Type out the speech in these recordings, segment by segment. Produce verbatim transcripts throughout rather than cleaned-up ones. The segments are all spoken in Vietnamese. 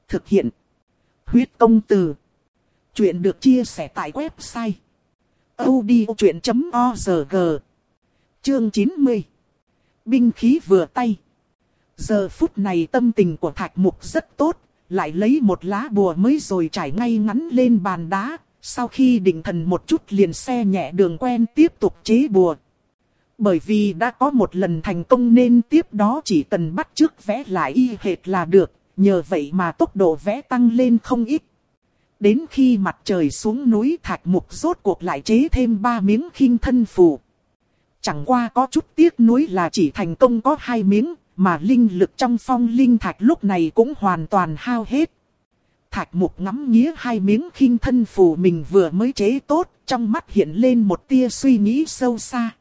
Thực hiện. Huyết công từ. Chuyện được chia sẻ tại website audiochuyện chấm org. Chương chín mươi. Binh khí vừa tay. Giờ phút này tâm tình của Thạch Mục rất tốt, lại lấy một lá bùa mới rồi trải ngay ngắn lên bàn đá. Sau khi định thần một chút liền xe nhẹ đường quen tiếp tục chế bùa. Bởi vì đã có một lần thành công nên tiếp đó chỉ cần bắt chước vẽ lại y hệt là được. Nhờ vậy mà tốc độ vẽ tăng lên không ít. Đến khi mặt trời xuống núi, Thạch Mục rốt cuộc lại chế thêm ba miếng khinh thân phù. Chẳng qua có chút tiếc nuối là chỉ thành công có hai miếng, mà linh lực trong phong linh thạch lúc này cũng hoàn toàn hao hết. Thạch Mục ngắm nghía hai miếng khinh thân phù mình vừa mới chế tốt, trong mắt hiện lên một tia suy nghĩ sâu xa.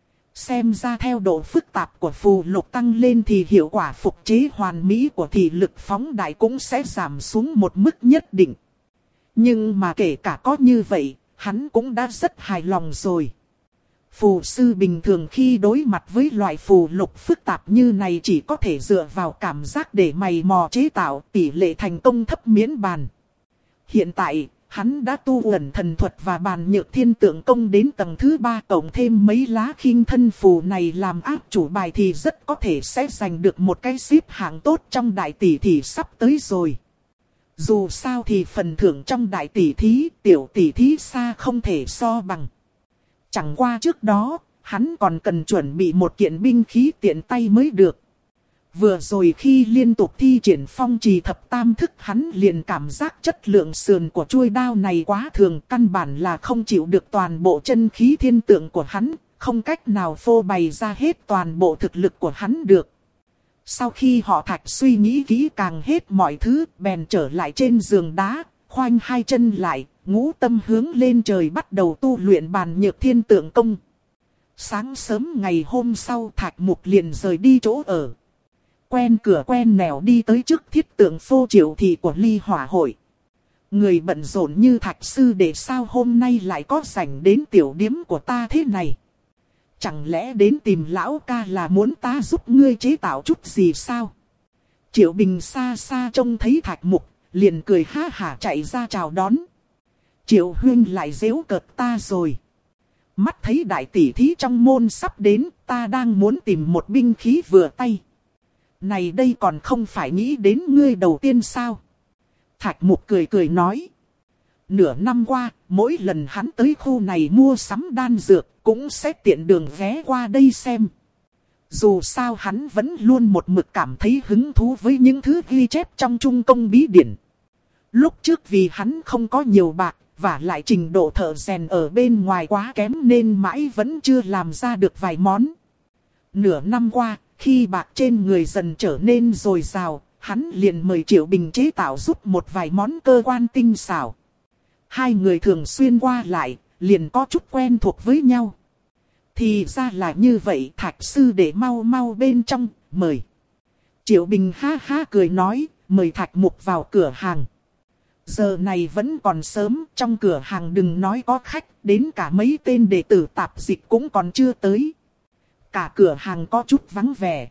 Xem ra theo độ phức tạp của phù lục tăng lên thì hiệu quả phục chế hoàn mỹ của thị lực phóng đại cũng sẽ giảm xuống một mức nhất định. Nhưng mà kể cả có như vậy, hắn cũng đã rất hài lòng rồi. Phù sư bình thường khi đối mặt với loại phù lục phức tạp như này chỉ có thể dựa vào cảm giác để mày mò chế tạo, tỷ lệ thành công thấp miễn bàn. Hiện tại, hắn đã tu ẩn thần thuật và bàn nhược thiên tượng công đến tầng thứ ba, cộng thêm mấy lá khinh thân phù này làm áp chủ bài thì rất có thể sẽ giành được một cái xếp hạng tốt trong đại tỷ thí sắp tới rồi. Dù sao thì phần thưởng trong đại tỷ thí, tiểu tỷ thí xa không thể so bằng. Chẳng qua trước đó, hắn còn cần chuẩn bị một kiện binh khí tiện tay mới được. Vừa rồi khi liên tục thi triển phong trì thập tam thức, hắn liền cảm giác chất lượng sườn của chuôi đao này quá thường, căn bản là không chịu được toàn bộ chân khí thiên tượng của hắn, không cách nào phô bày ra hết toàn bộ thực lực của hắn được. Sau khi họ Thạch suy nghĩ kỹ càng hết mọi thứ, bèn trở lại trên giường đá, khoanh hai chân lại, ngũ tâm hướng lên trời bắt đầu tu luyện bàn nhược thiên tượng công. Sáng sớm ngày hôm sau, Thạch Mục liền rời đi chỗ ở. Quen cửa quen nẻo đi tới trước thiết tượng phô triệu thị của Ly Hỏa hội. Người bận rộn như Thạch sư đệ sao hôm nay lại có rảnh đến tiểu điếm của ta thế này? Chẳng lẽ đến tìm lão ca là muốn ta giúp ngươi chế tạo chút gì sao? Triệu Bình xa xa trông thấy Thạch Mục, liền cười ha hả chạy ra chào đón. Triệu huynh lại giễu cợt ta rồi. Mắt thấy đại tỷ thí trong môn sắp đến, ta đang muốn tìm một binh khí vừa tay. Này đây còn không phải nghĩ đến ngươi đầu tiên sao? Thạch Mục cười cười nói. Nửa năm qua, mỗi lần hắn tới khu này mua sắm đan dược, cũng sẽ tiện đường ghé qua đây xem. Dù sao hắn vẫn luôn một mực cảm thấy hứng thú với những thứ ghi chép trong Trung Công Bí Điển. Lúc trước vì hắn không có nhiều bạc, và lại trình độ thợ rèn ở bên ngoài quá kém nên mãi vẫn chưa làm ra được vài món. Nửa năm qua, khi bạc trên người dần trở nên dồi dào, hắn liền mời Triệu Bình chế tạo giúp một vài món cơ quan tinh xảo. Hai người thường xuyên qua lại, liền có chút quen thuộc với nhau. Thì ra là như vậy, Thạch sư để mau mau bên trong, mời. Triệu Bình ha ha cười nói, mời Thạch Mục vào cửa hàng. Giờ này vẫn còn sớm, trong cửa hàng đừng nói có khách, đến cả mấy tên đệ tử tạp dịch cũng còn chưa tới. Cả cửa hàng có chút vắng vẻ.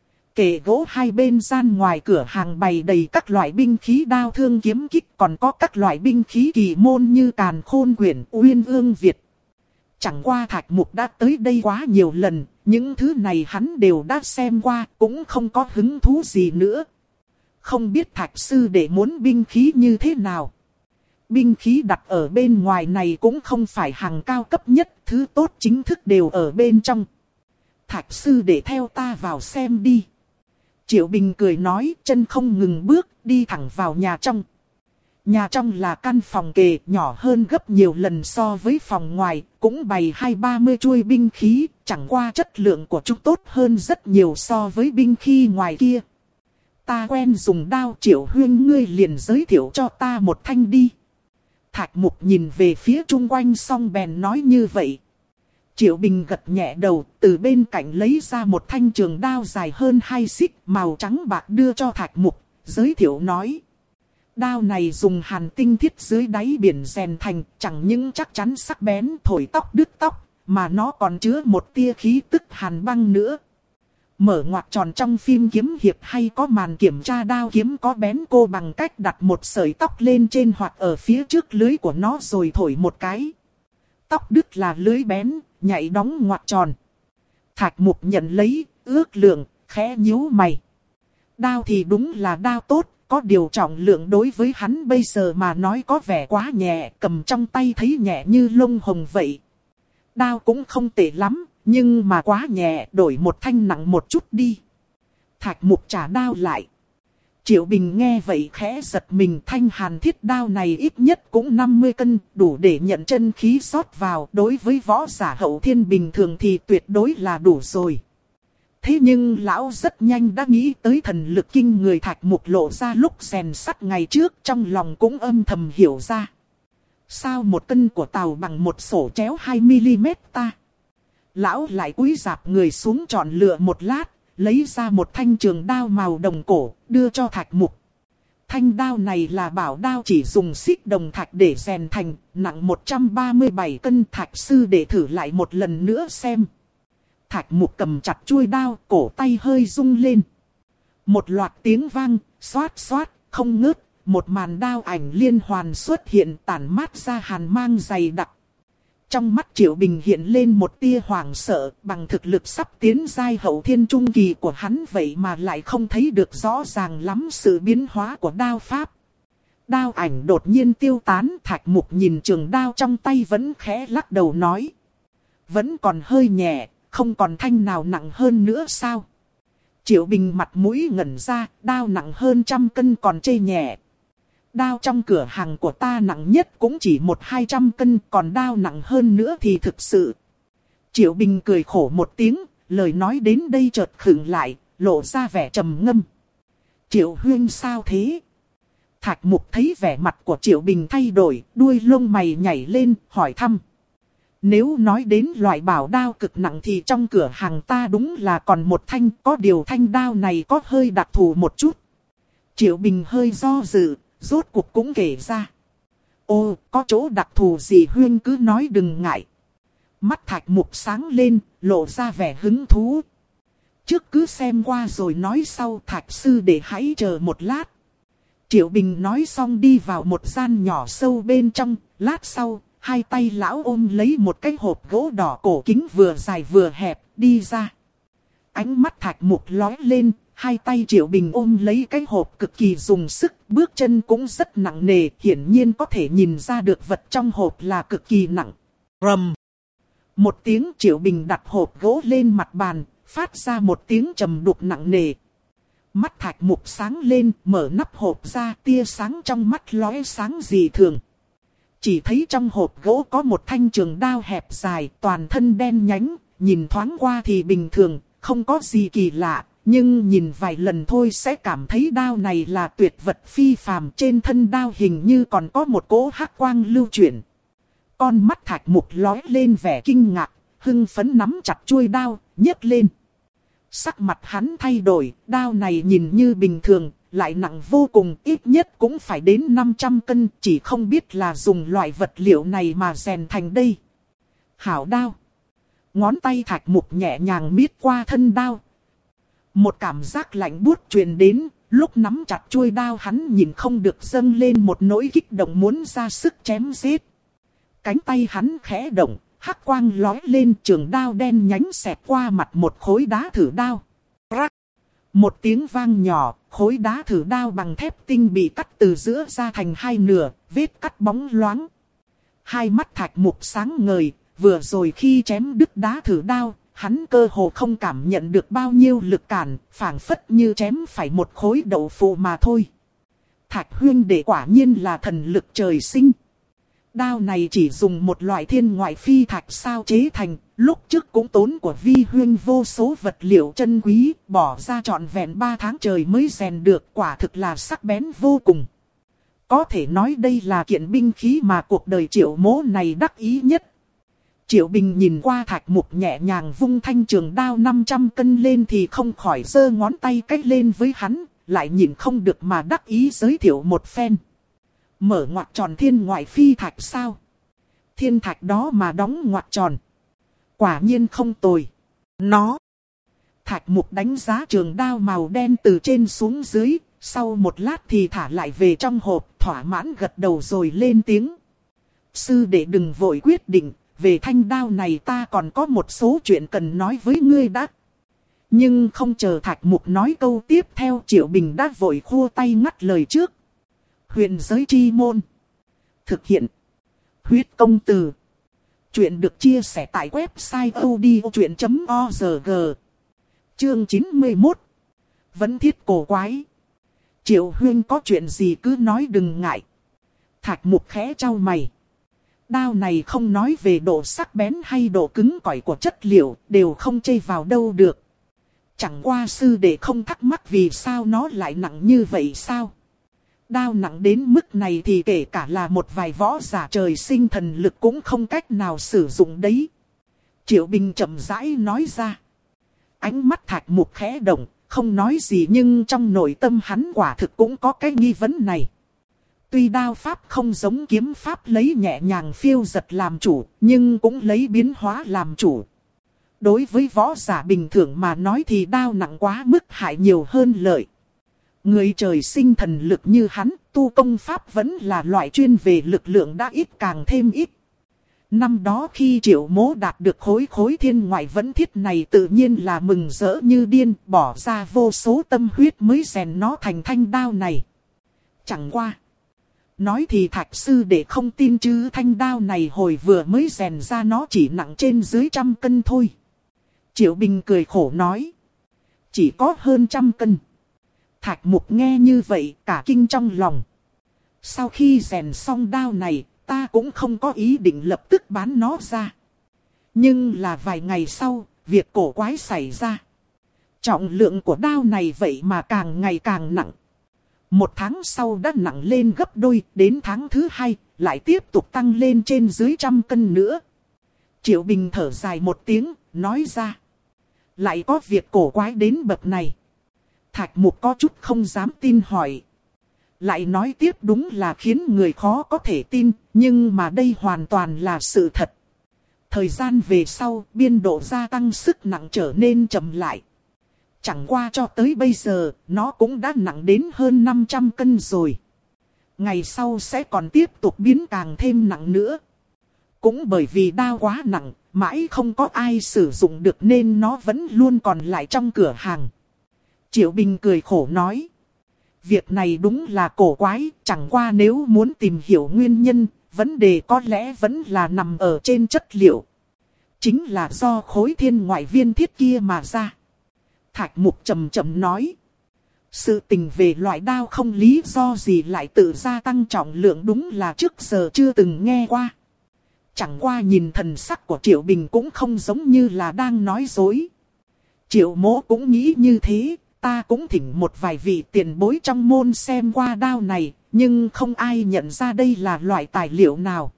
Kệ gỗ hai bên gian ngoài cửa hàng bày đầy các loại binh khí đao thương kiếm kích, còn có các loại binh khí kỳ môn như Càn Khôn Quyển, Uyên Ương Việt. Chẳng qua Thạch Mục đã tới đây quá nhiều lần, những thứ này hắn đều đã xem qua, cũng không có hứng thú gì nữa. Không biết Thạch sư đệ muốn binh khí như thế nào. Binh khí đặt ở bên ngoài này cũng không phải hàng cao cấp nhất, thứ tốt chính thức đều ở bên trong. Thạch sư đệ theo ta vào xem đi. Triệu Bình cười nói, chân không ngừng bước, đi thẳng vào nhà trong. Nhà trong là căn phòng kề, nhỏ hơn gấp nhiều lần so với phòng ngoài, cũng bày hai ba mươi chuôi binh khí, chẳng qua chất lượng của chúng tốt hơn rất nhiều so với binh khí ngoài kia. Ta quen dùng đao, Triệu huynh ngươi liền giới thiệu cho ta một thanh đi. Thạch Mục nhìn về phía chung quanh xong bèn nói như vậy. Triệu Bình gật nhẹ đầu, từ bên cạnh lấy ra một thanh trường đao dài hơn hai xích, màu trắng bạc đưa cho Thạch Mục, giới thiệu nói. Đao này dùng hàn tinh thiết dưới đáy biển rèn thành, chẳng những chắc chắn sắc bén thổi tóc đứt tóc, mà nó còn chứa một tia khí tức hàn băng nữa. Mở ngoặc tròn trong phim kiếm hiệp hay có màn kiểm tra đao kiếm có bén cô bằng cách đặt một sợi tóc lên trên hoặc ở phía trước lưới của nó rồi thổi một cái. Tóc đứt là lưới bén, nhảy đóng ngoặc tròn. Thạch Mục nhận lấy, ước lượng, khẽ nhíu mày. Đao thì đúng là đao tốt, có điều trọng lượng đối với hắn bây giờ mà nói có vẻ quá nhẹ, cầm trong tay thấy nhẹ như lông hồng vậy. Đao cũng không tệ lắm, nhưng mà quá nhẹ, đổi một thanh nặng một chút đi. Thạch Mục trả đao lại. Triệu Bình nghe vậy khẽ giật mình, thanh hàn thiết đao này ít nhất cũng năm mươi cân, đủ để nhận chân khí rót vào. Đối với võ giả hậu thiên bình thường thì tuyệt đối là đủ rồi. Thế nhưng lão rất nhanh đã nghĩ tới thần lực kinh người Thạch Mục lộ ra lúc rèn sắt ngày trước, trong lòng cũng âm thầm hiểu ra. Sao một cân của tàu bằng một sổ chéo hai mi-li-mét ta? Lão lại cúi rạp người xuống chọn lựa một lát, lấy ra một thanh trường đao màu đồng cổ, đưa cho Thạch Mục. Thanh đao này là bảo đao chỉ dùng xích đồng thạch để rèn thành, nặng một trăm ba mươi bảy cân. Thạch sư để thử lại một lần nữa xem. Thạch Mục cầm chặt chuôi đao, cổ tay hơi rung lên. Một loạt tiếng vang, xoát xoát, không ngớt, một màn đao ảnh liên hoàn xuất hiện tản mát ra hàn mang dày đặc. Trong mắt Triệu Bình hiện lên một tia hoảng sợ, bằng thực lực sắp tiến giai hậu thiên trung kỳ của hắn vậy mà lại không thấy được rõ ràng lắm sự biến hóa của đao pháp. Đao ảnh đột nhiên tiêu tán, Thạch Mục nhìn trường đao trong tay vẫn khẽ lắc đầu nói. Vẫn còn hơi nhẹ, không còn thanh nào nặng hơn nữa sao? Triệu Bình mặt mũi ngẩn ra, đao nặng hơn trăm cân còn chê nhẹ. Đao trong cửa hàng của ta nặng nhất cũng chỉ một hai trăm cân, còn đao nặng hơn nữa thì thực sự. Triệu Bình cười khổ một tiếng, lời nói đến đây chợt khựng lại, lộ ra vẻ trầm ngâm. Triệu huynh sao thế? Thạch Mục thấy vẻ mặt của Triệu Bình thay đổi, đuôi lông mày nhảy lên, hỏi thăm. Nếu nói đến loại bảo đao cực nặng thì trong cửa hàng ta đúng là còn một thanh, có điều thanh đao này có hơi đặc thù một chút. Triệu Bình hơi do dự, rốt cuộc cũng kể ra. Ô, có chỗ đặc thù gì huynh cứ nói đừng ngại. Mắt Thạch Mục sáng lên, lộ ra vẻ hứng thú. Trước cứ xem qua rồi nói sau, Thạch sư để hãy chờ một lát. Triệu Bình nói xong đi vào một gian nhỏ sâu bên trong, lát sau, hai tay lão ôm lấy một cái hộp gỗ đỏ cổ kính vừa dài vừa hẹp, đi ra. Ánh mắt Thạch Mục lóe lên, hai tay Triệu Bình ôm lấy cái hộp cực kỳ dùng sức, bước chân cũng rất nặng nề, hiển nhiên có thể nhìn ra được vật trong hộp là cực kỳ nặng. Rầm. Một tiếng, Triệu Bình đặt hộp gỗ lên mặt bàn, phát ra một tiếng trầm đục nặng nề. Mắt Thạch Mục sáng lên, mở nắp hộp ra, tia sáng trong mắt lóe sáng dị thường. Chỉ thấy trong hộp gỗ có một thanh trường đao hẹp dài, toàn thân đen nhánh, nhìn thoáng qua thì bình thường, không có gì kỳ lạ. Nhưng nhìn vài lần thôi sẽ cảm thấy đao này là tuyệt vật phi phàm, trên thân đao hình như còn có một cỗ hắc quang lưu chuyển. Con mắt Thạch Mục lóe lên vẻ kinh ngạc, hưng phấn nắm chặt chuôi đao, nhấc lên. Sắc mặt hắn thay đổi, đao này nhìn như bình thường, lại nặng vô cùng, ít nhất cũng phải đến năm trăm cân, chỉ không biết là dùng loại vật liệu này mà rèn thành đây. Hảo đao. Ngón tay Thạch Mục nhẹ nhàng miết qua thân đao. Một cảm giác lạnh buốt truyền đến, lúc nắm chặt chuôi đao hắn nhìn không được dâng lên một nỗi kích động muốn ra sức chém giết. Cánh tay hắn khẽ động, hắc quang lóe lên, trường đao đen nhánh xẹt qua mặt một khối đá thử đao. Rắc! Một tiếng vang nhỏ, khối đá thử đao bằng thép tinh bị cắt từ giữa ra thành hai nửa, vết cắt bóng loáng. Hai mắt Thạch Mục sáng ngời, vừa rồi khi chém đứt đá thử đao, hắn cơ hồ không cảm nhận được bao nhiêu lực cản, phảng phất như chém phải một khối đậu phụ mà thôi. Thạch huynh đệ quả nhiên là thần lực trời sinh. Đao này chỉ dùng một loại thiên ngoại phi thạch sao chế thành, lúc trước cũng tốn của vi huynh vô số vật liệu chân quý, bỏ ra trọn vẹn ba tháng trời mới rèn được, quả thực là sắc bén vô cùng. Có thể nói đây là kiện binh khí mà cuộc đời Triệu Mỗ này đắc ý nhất. Triệu Bình nhìn qua Thạch Mục nhẹ nhàng vung thanh trường đao năm trăm cân lên thì không khỏi giơ ngón tay cách lên với hắn, lại nhìn không được mà đắc ý giới thiệu một phen. Mở ngoặc tròn thiên ngoại phi thạch sao? Thiên thạch đó mà đóng ngoặc tròn. Quả nhiên không tồi. Nó. Thạch Mục đánh giá trường đao màu đen từ trên xuống dưới, sau một lát thì thả lại về trong hộp, thỏa mãn gật đầu rồi lên tiếng. Sư đệ đừng vội quyết định, về thanh đao này ta còn có một số chuyện cần nói với ngươi đã. Nhưng không chờ Thạch Mục nói câu tiếp theo, Triệu Bình đã vội khua tay ngắt lời trước. Huyền giới chi môn. Thực hiện. Huyết công từ. Chuyện được chia sẻ tại website audiochuyện chấm org. Chương chín mươi mốt. Vấn thiết cổ quái. Triệu Huyên có chuyện gì cứ nói đừng ngại. Thạch Mục khẽ trao mày. Đao này không nói về độ sắc bén hay độ cứng cỏi của chất liệu, đều không chê vào đâu được. Chẳng qua sư đệ không thắc mắc vì sao nó lại nặng như vậy sao? Đao nặng đến mức này thì kể cả là một vài võ giả trời sinh thần lực cũng không cách nào sử dụng đấy. Triệu Bình chậm rãi nói ra. Ánh mắt Thạch Mục khẽ động, không nói gì nhưng trong nội tâm hắn quả thực cũng có cái nghi vấn này. Tuy đao pháp không giống kiếm pháp lấy nhẹ nhàng phiêu giật làm chủ, nhưng cũng lấy biến hóa làm chủ. Đối với võ giả bình thường mà nói thì đao nặng quá mức hại nhiều hơn lợi. Người trời sinh thần lực như hắn, tu công pháp vẫn là loại chuyên về lực lượng đã ít càng thêm ít. Năm đó khi Triệu Mỗ đạt được khối khối thiên ngoại vấn thiết này tự nhiên là mừng rỡ như điên, bỏ ra vô số tâm huyết mới rèn nó thành thanh đao này. Chẳng qua. Nói thì Thạch sư để không tin chứ thanh đao này hồi vừa mới rèn ra nó chỉ nặng trên dưới trăm cân thôi. Triệu Bình cười khổ nói. Chỉ có hơn trăm cân. Thạch Mục nghe như vậy cả kinh trong lòng. Sau khi rèn xong đao này, ta cũng không có ý định lập tức bán nó ra. Nhưng là vài ngày sau, việc cổ quái xảy ra. Trọng lượng của đao này vậy mà càng ngày càng nặng. Một tháng sau đã nặng lên gấp đôi, đến tháng thứ hai, lại tiếp tục tăng lên trên dưới trăm cân nữa. Triệu Bình thở dài một tiếng, nói ra. Lại có việc cổ quái đến bậc này. Thạch Mục có chút không dám tin hỏi. Lại nói tiếp đúng là khiến người khó có thể tin, nhưng mà đây hoàn toàn là sự thật. Thời gian về sau, biên độ gia tăng sức nặng trở nên chậm lại. Chẳng qua cho tới bây giờ, nó cũng đã nặng đến hơn năm trăm cân rồi. Ngày sau sẽ còn tiếp tục biến càng thêm nặng nữa. Cũng bởi vì đao quá nặng, mãi không có ai sử dụng được nên nó vẫn luôn còn lại trong cửa hàng. Triệu Bình cười khổ nói. Việc này đúng là cổ quái, chẳng qua nếu muốn tìm hiểu nguyên nhân, vấn đề có lẽ vẫn là nằm ở trên chất liệu. Chính là do khối thiên ngoại viên thiết kia mà ra. Thạch Mục trầm trầm nói. Sự tình về loại đao không lý do gì lại tự gia tăng trọng lượng đúng là trước giờ chưa từng nghe qua. Chẳng qua nhìn thần sắc của Triệu Bình cũng không giống như là đang nói dối. Triệu Mỗ cũng nghĩ như thế, ta cũng thỉnh một vài vị tiền bối trong môn xem qua đao này, nhưng không ai nhận ra đây là loại tài liệu nào.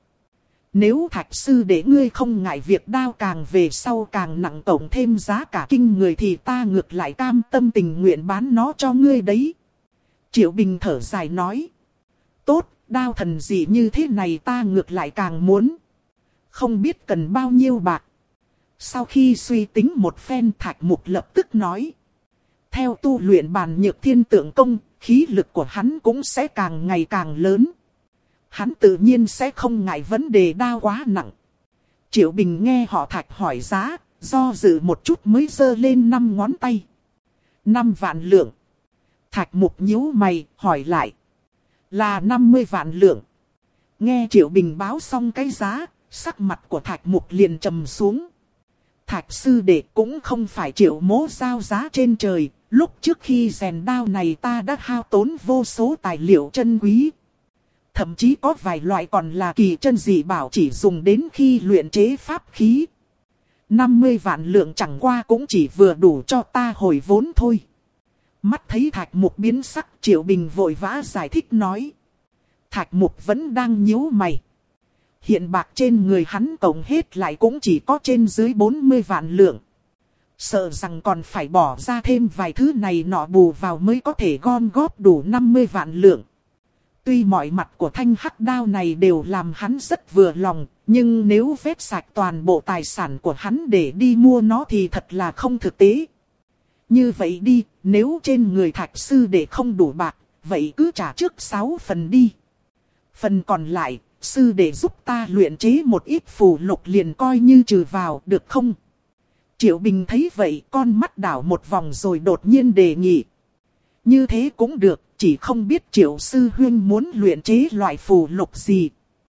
Nếu Thạch sư để ngươi không ngại việc đao càng về sau càng nặng tổng thêm giá cả kinh người thì ta ngược lại cam tâm tình nguyện bán nó cho ngươi đấy. Triệu Bình thở dài nói. Tốt, đao thần dị như thế này ta ngược lại càng muốn. Không biết cần bao nhiêu bạc. Sau khi suy tính một phen Thạch Mục lập tức nói. Theo tu luyện bàn nhược thiên tượng công, khí lực của hắn cũng sẽ càng ngày càng lớn. Hắn tự nhiên sẽ không ngại vấn đề đao quá nặng. Triệu Bình nghe họ Thạch hỏi giá, do dự một chút mới giơ lên năm ngón tay. Năm vạn lượng. Thạch Mục nhíu mày, hỏi lại. Là năm mươi vạn lượng. Nghe Triệu Bình báo xong cái giá, sắc mặt của Thạch Mục liền trầm xuống. Thạch sư đệ cũng không phải Triệu Mỗ giao giá trên trời. Lúc trước khi rèn đao này ta đã hao tốn vô số tài liệu chân quý. Thậm chí có vài loại còn là kỳ chân dị bảo chỉ dùng đến khi luyện chế pháp khí. năm mươi vạn lượng chẳng qua cũng chỉ vừa đủ cho ta hồi vốn thôi. Mắt thấy Thạch Mục biến sắc, Triệu Bình vội vã giải thích nói. Thạch Mục vẫn đang nhíu mày. Hiện bạc trên người hắn cộng hết lại cũng chỉ có trên dưới bốn mươi vạn lượng. Sợ rằng còn phải bỏ ra thêm vài thứ này nọ bù vào mới có thể gom góp đủ năm mươi vạn lượng. Tuy mọi mặt của thanh hắc đao này đều làm hắn rất vừa lòng, nhưng nếu vét sạch toàn bộ tài sản của hắn để đi mua nó thì thật là không thực tế. Như vậy đi, nếu trên người Thạch sư đệ không đủ bạc, vậy cứ trả trước sáu phần đi. Phần còn lại, sư đệ giúp ta luyện chế một ít phù lục liền coi như trừ vào, được không? Triệu Bình thấy vậy, con mắt đảo một vòng rồi đột nhiên đề nghị. Như thế cũng được, chỉ không biết Triệu sư huynh muốn luyện chế loại phù lục gì.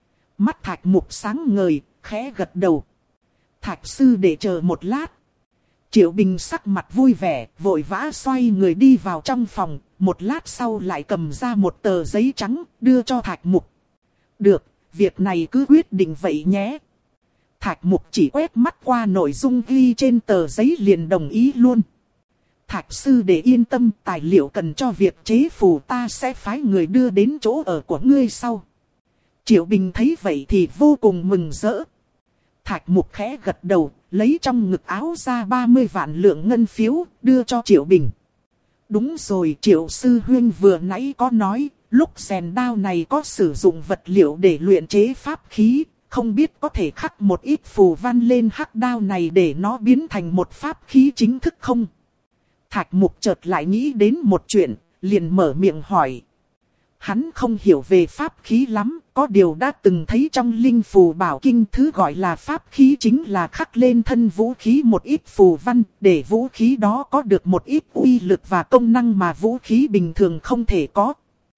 Mắt Thạch Mục sáng ngời, khẽ gật đầu. Thạch sư đệ chờ một lát. Triệu Bình sắc mặt vui vẻ, vội vã xoay người đi vào trong phòng, một lát sau lại cầm ra một tờ giấy trắng, đưa cho Thạch Mục. Được, việc này cứ quyết định vậy nhé. Thạch Mục chỉ quét mắt qua nội dung ghi trên tờ giấy liền đồng ý luôn. Thạch sư đệ yên tâm, tài liệu cần cho việc chế phù ta sẽ phái người đưa đến chỗ ở của ngươi sau. Triệu Bình thấy vậy thì vô cùng mừng rỡ. Thạch Mục khẽ gật đầu, lấy trong ngực áo ra ba mươi vạn lượng ngân phiếu, đưa cho Triệu Bình. Đúng rồi, Triệu sư huynh vừa nãy có nói, lúc rèn đao này có sử dụng vật liệu để luyện chế pháp khí, không biết có thể khắc một ít phù văn lên hắc đao này để nó biến thành một pháp khí chính thức không? Thạch Mục chợt lại nghĩ đến một chuyện, liền mở miệng hỏi. Hắn không hiểu về pháp khí lắm, có điều đã từng thấy trong linh phù bảo kinh thứ gọi là pháp khí chính là khắc lên thân vũ khí một ít phù văn, để vũ khí đó có được một ít uy lực và công năng mà vũ khí bình thường không thể có.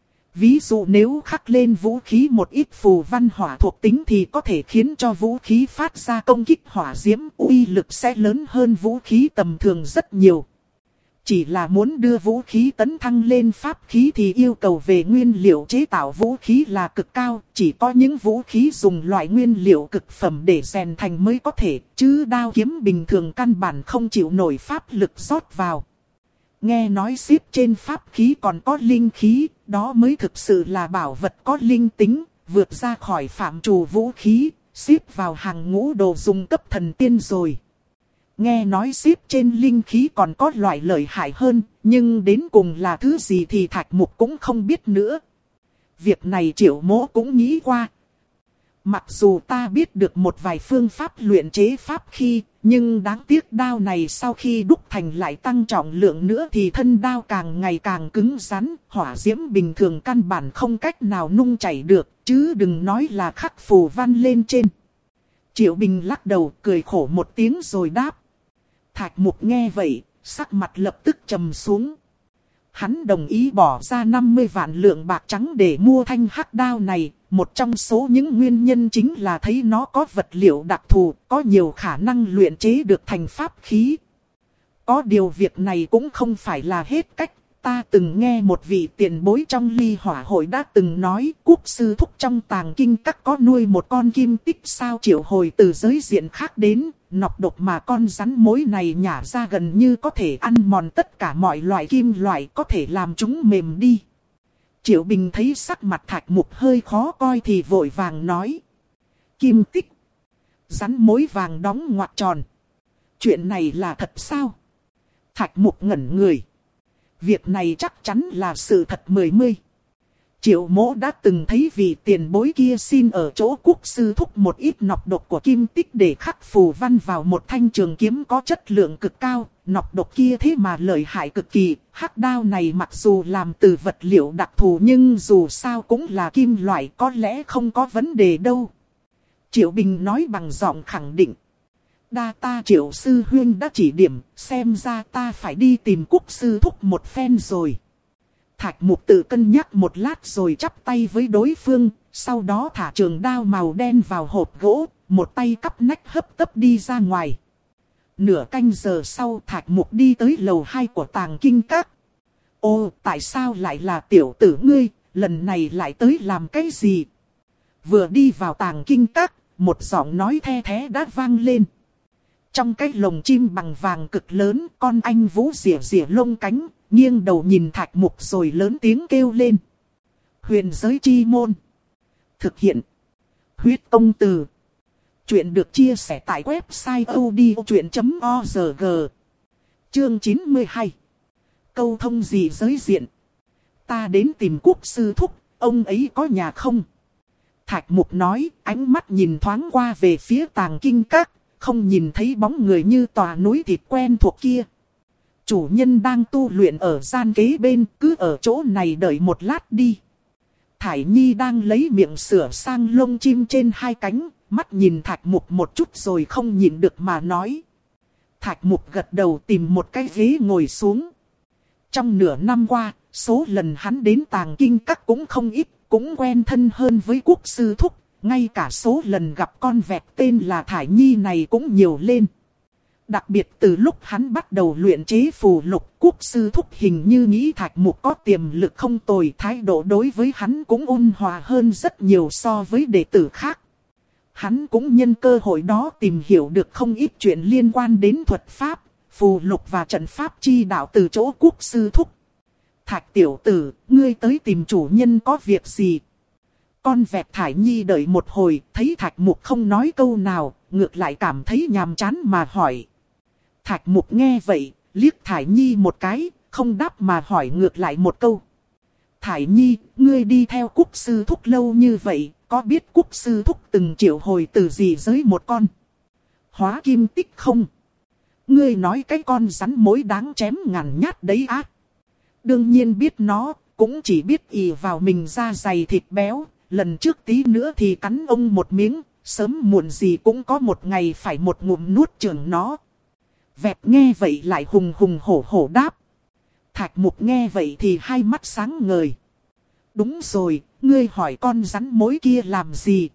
Ví dụ nếu khắc lên vũ khí một ít phù văn hỏa thuộc tính thì có thể khiến cho vũ khí phát ra công kích hỏa diễm, uy lực sẽ lớn hơn vũ khí tầm thường rất nhiều. Chỉ là muốn đưa vũ khí tấn thăng lên pháp khí thì yêu cầu về nguyên liệu chế tạo vũ khí là cực cao. Chỉ có những vũ khí dùng loại nguyên liệu cực phẩm để rèn thành mới có thể, chứ đao kiếm bình thường căn bản không chịu nổi pháp lực rót vào. Nghe nói xếp trên pháp khí còn có linh khí, đó mới thực sự là bảo vật có linh tính, vượt ra khỏi phạm trù vũ khí, xếp vào hàng ngũ đồ dùng cấp thần tiên rồi. Nghe nói xếp trên linh khí còn có loại lợi hại hơn, nhưng đến cùng là thứ gì thì Thạch Mục cũng không biết nữa. Việc này Triệu Mỗ cũng nghĩ qua. Mặc dù ta biết được một vài phương pháp luyện chế pháp khí, nhưng đáng tiếc đao này sau khi đúc thành lại tăng trọng lượng nữa thì thân đao càng ngày càng cứng rắn, hỏa diễm bình thường căn bản không cách nào nung chảy được, chứ đừng nói là khắc phù văn lên trên. Triệu Bình lắc đầu cười khổ một tiếng rồi đáp. Thạch Mục nghe vậy, sắc mặt lập tức trầm xuống. Hắn đồng ý bỏ ra năm mươi vạn lượng bạc trắng để mua thanh hắc đao này. Một trong số những nguyên nhân chính là thấy nó có vật liệu đặc thù, có nhiều khả năng luyện chế được thành pháp khí. Có điều việc này cũng không phải là hết cách. Ta từng nghe một vị tiền bối trong Ly Hỏa hội đã từng nói, Quốc sư thúc trong tàng kinh các có nuôi một con kim tích sao triệu hồi từ giới diện khác đến, nọc độc mà con rắn mối này nhả ra gần như có thể ăn mòn tất cả mọi loại kim loại, có thể làm chúng mềm đi. Triệu Bình thấy sắc mặt Thạch Mục hơi khó coi thì vội vàng nói. Kim tích. Rắn mối vàng đóng ngoặc tròn. Chuyện này là thật sao? Thạch Mục ngẩn người. Việc này chắc chắn là sự thật mười mươi. Triệu Mỗ đã từng thấy vị tiền bối kia xin ở chỗ Quốc sư thúc một ít nọc độc của kim tích để khắc phù văn vào một thanh trường kiếm có chất lượng cực cao. Nọc độc kia thế mà lợi hại cực kỳ, hắc đao này mặc dù làm từ vật liệu đặc thù nhưng dù sao cũng là kim loại, có lẽ không có vấn đề đâu. Triệu Bình nói bằng giọng khẳng định. Đa ta Triệu sư huynh đã chỉ điểm, xem ra ta phải đi tìm Quốc sư thúc một phen rồi. Thạch Mục tự cân nhắc một lát rồi chắp tay với đối phương, sau đó thả trường đao màu đen vào hộp gỗ, một tay cắp nách hấp tấp đi ra ngoài. Nửa canh giờ sau Thạch Mục đi tới lầu hai của tàng kinh các. Ô, tại sao lại là tiểu tử ngươi, lần này lại tới làm cái gì? Vừa đi vào tàng kinh các, một giọng nói the thé đã vang lên. Trong cái lồng chim bằng vàng cực lớn, con anh Vũ rỉa rỉa lông cánh, nghiêng đầu nhìn Thạch Mục rồi lớn tiếng kêu lên. Huyền giới chi môn. Thực hiện. Huyết công từ. Chuyện được chia sẻ tại website odchuyện chấm org. Chương chín mươi hai. Câu thông gì giới diện. Ta đến tìm Quốc sư thúc, ông ấy có nhà không? Thạch Mục nói, ánh mắt nhìn thoáng qua về phía tàng kinh các, không nhìn thấy bóng người như tòa núi thịt quen thuộc kia. Chủ nhân đang tu luyện ở gian kế bên, cứ ở chỗ này đợi một lát đi. Thải Nhi đang lấy miệng sửa sang lông chim trên hai cánh, mắt nhìn Thạch Mục một chút rồi không nhịn được mà nói. Thạch Mục gật đầu tìm một cái ghế ngồi xuống. Trong nửa năm qua, số lần hắn đến Tàng Kinh Các cũng không ít, cũng quen thân hơn với Quốc sư thúc. Ngay cả số lần gặp con vẹt tên là Thải Nhi này cũng nhiều lên. Đặc biệt từ lúc hắn bắt đầu luyện chế phù lục, Quốc sư thúc hình như nghĩ Thạch Mục có tiềm lực không tồi, thái độ đối với hắn cũng ôn hòa hơn rất nhiều so với đệ tử khác. Hắn cũng nhân cơ hội đó tìm hiểu được không ít chuyện liên quan đến thuật pháp, phù lục và trận pháp chi đạo từ chỗ Quốc sư thúc. Thạch tiểu tử, ngươi tới tìm chủ nhân có việc gì? Con vẹt Thải Nhi đợi một hồi, thấy Thạch Mục không nói câu nào, ngược lại cảm thấy nhàm chán mà hỏi. Thạch Mục nghe vậy, liếc Thải Nhi một cái, không đáp mà hỏi ngược lại một câu. Thải Nhi, ngươi đi theo Quốc sư thúc lâu như vậy, có biết Quốc sư thúc từng triệu hồi từ gì giới một con hóa kim tích không? Ngươi nói cái con rắn mối đáng chém ngàn nhát đấy á. Đương nhiên biết nó, cũng chỉ biết ì vào mình da dày thịt béo. Lần trước tí nữa thì cắn ông một miếng, sớm muộn gì cũng có một ngày phải một ngụm nuốt chửng nó. Vẹt nghe vậy lại hùng hùng hổ hổ đáp. Thạch Mục nghe vậy thì hai mắt sáng ngời. Đúng rồi, ngươi hỏi con rắn mối kia làm gì?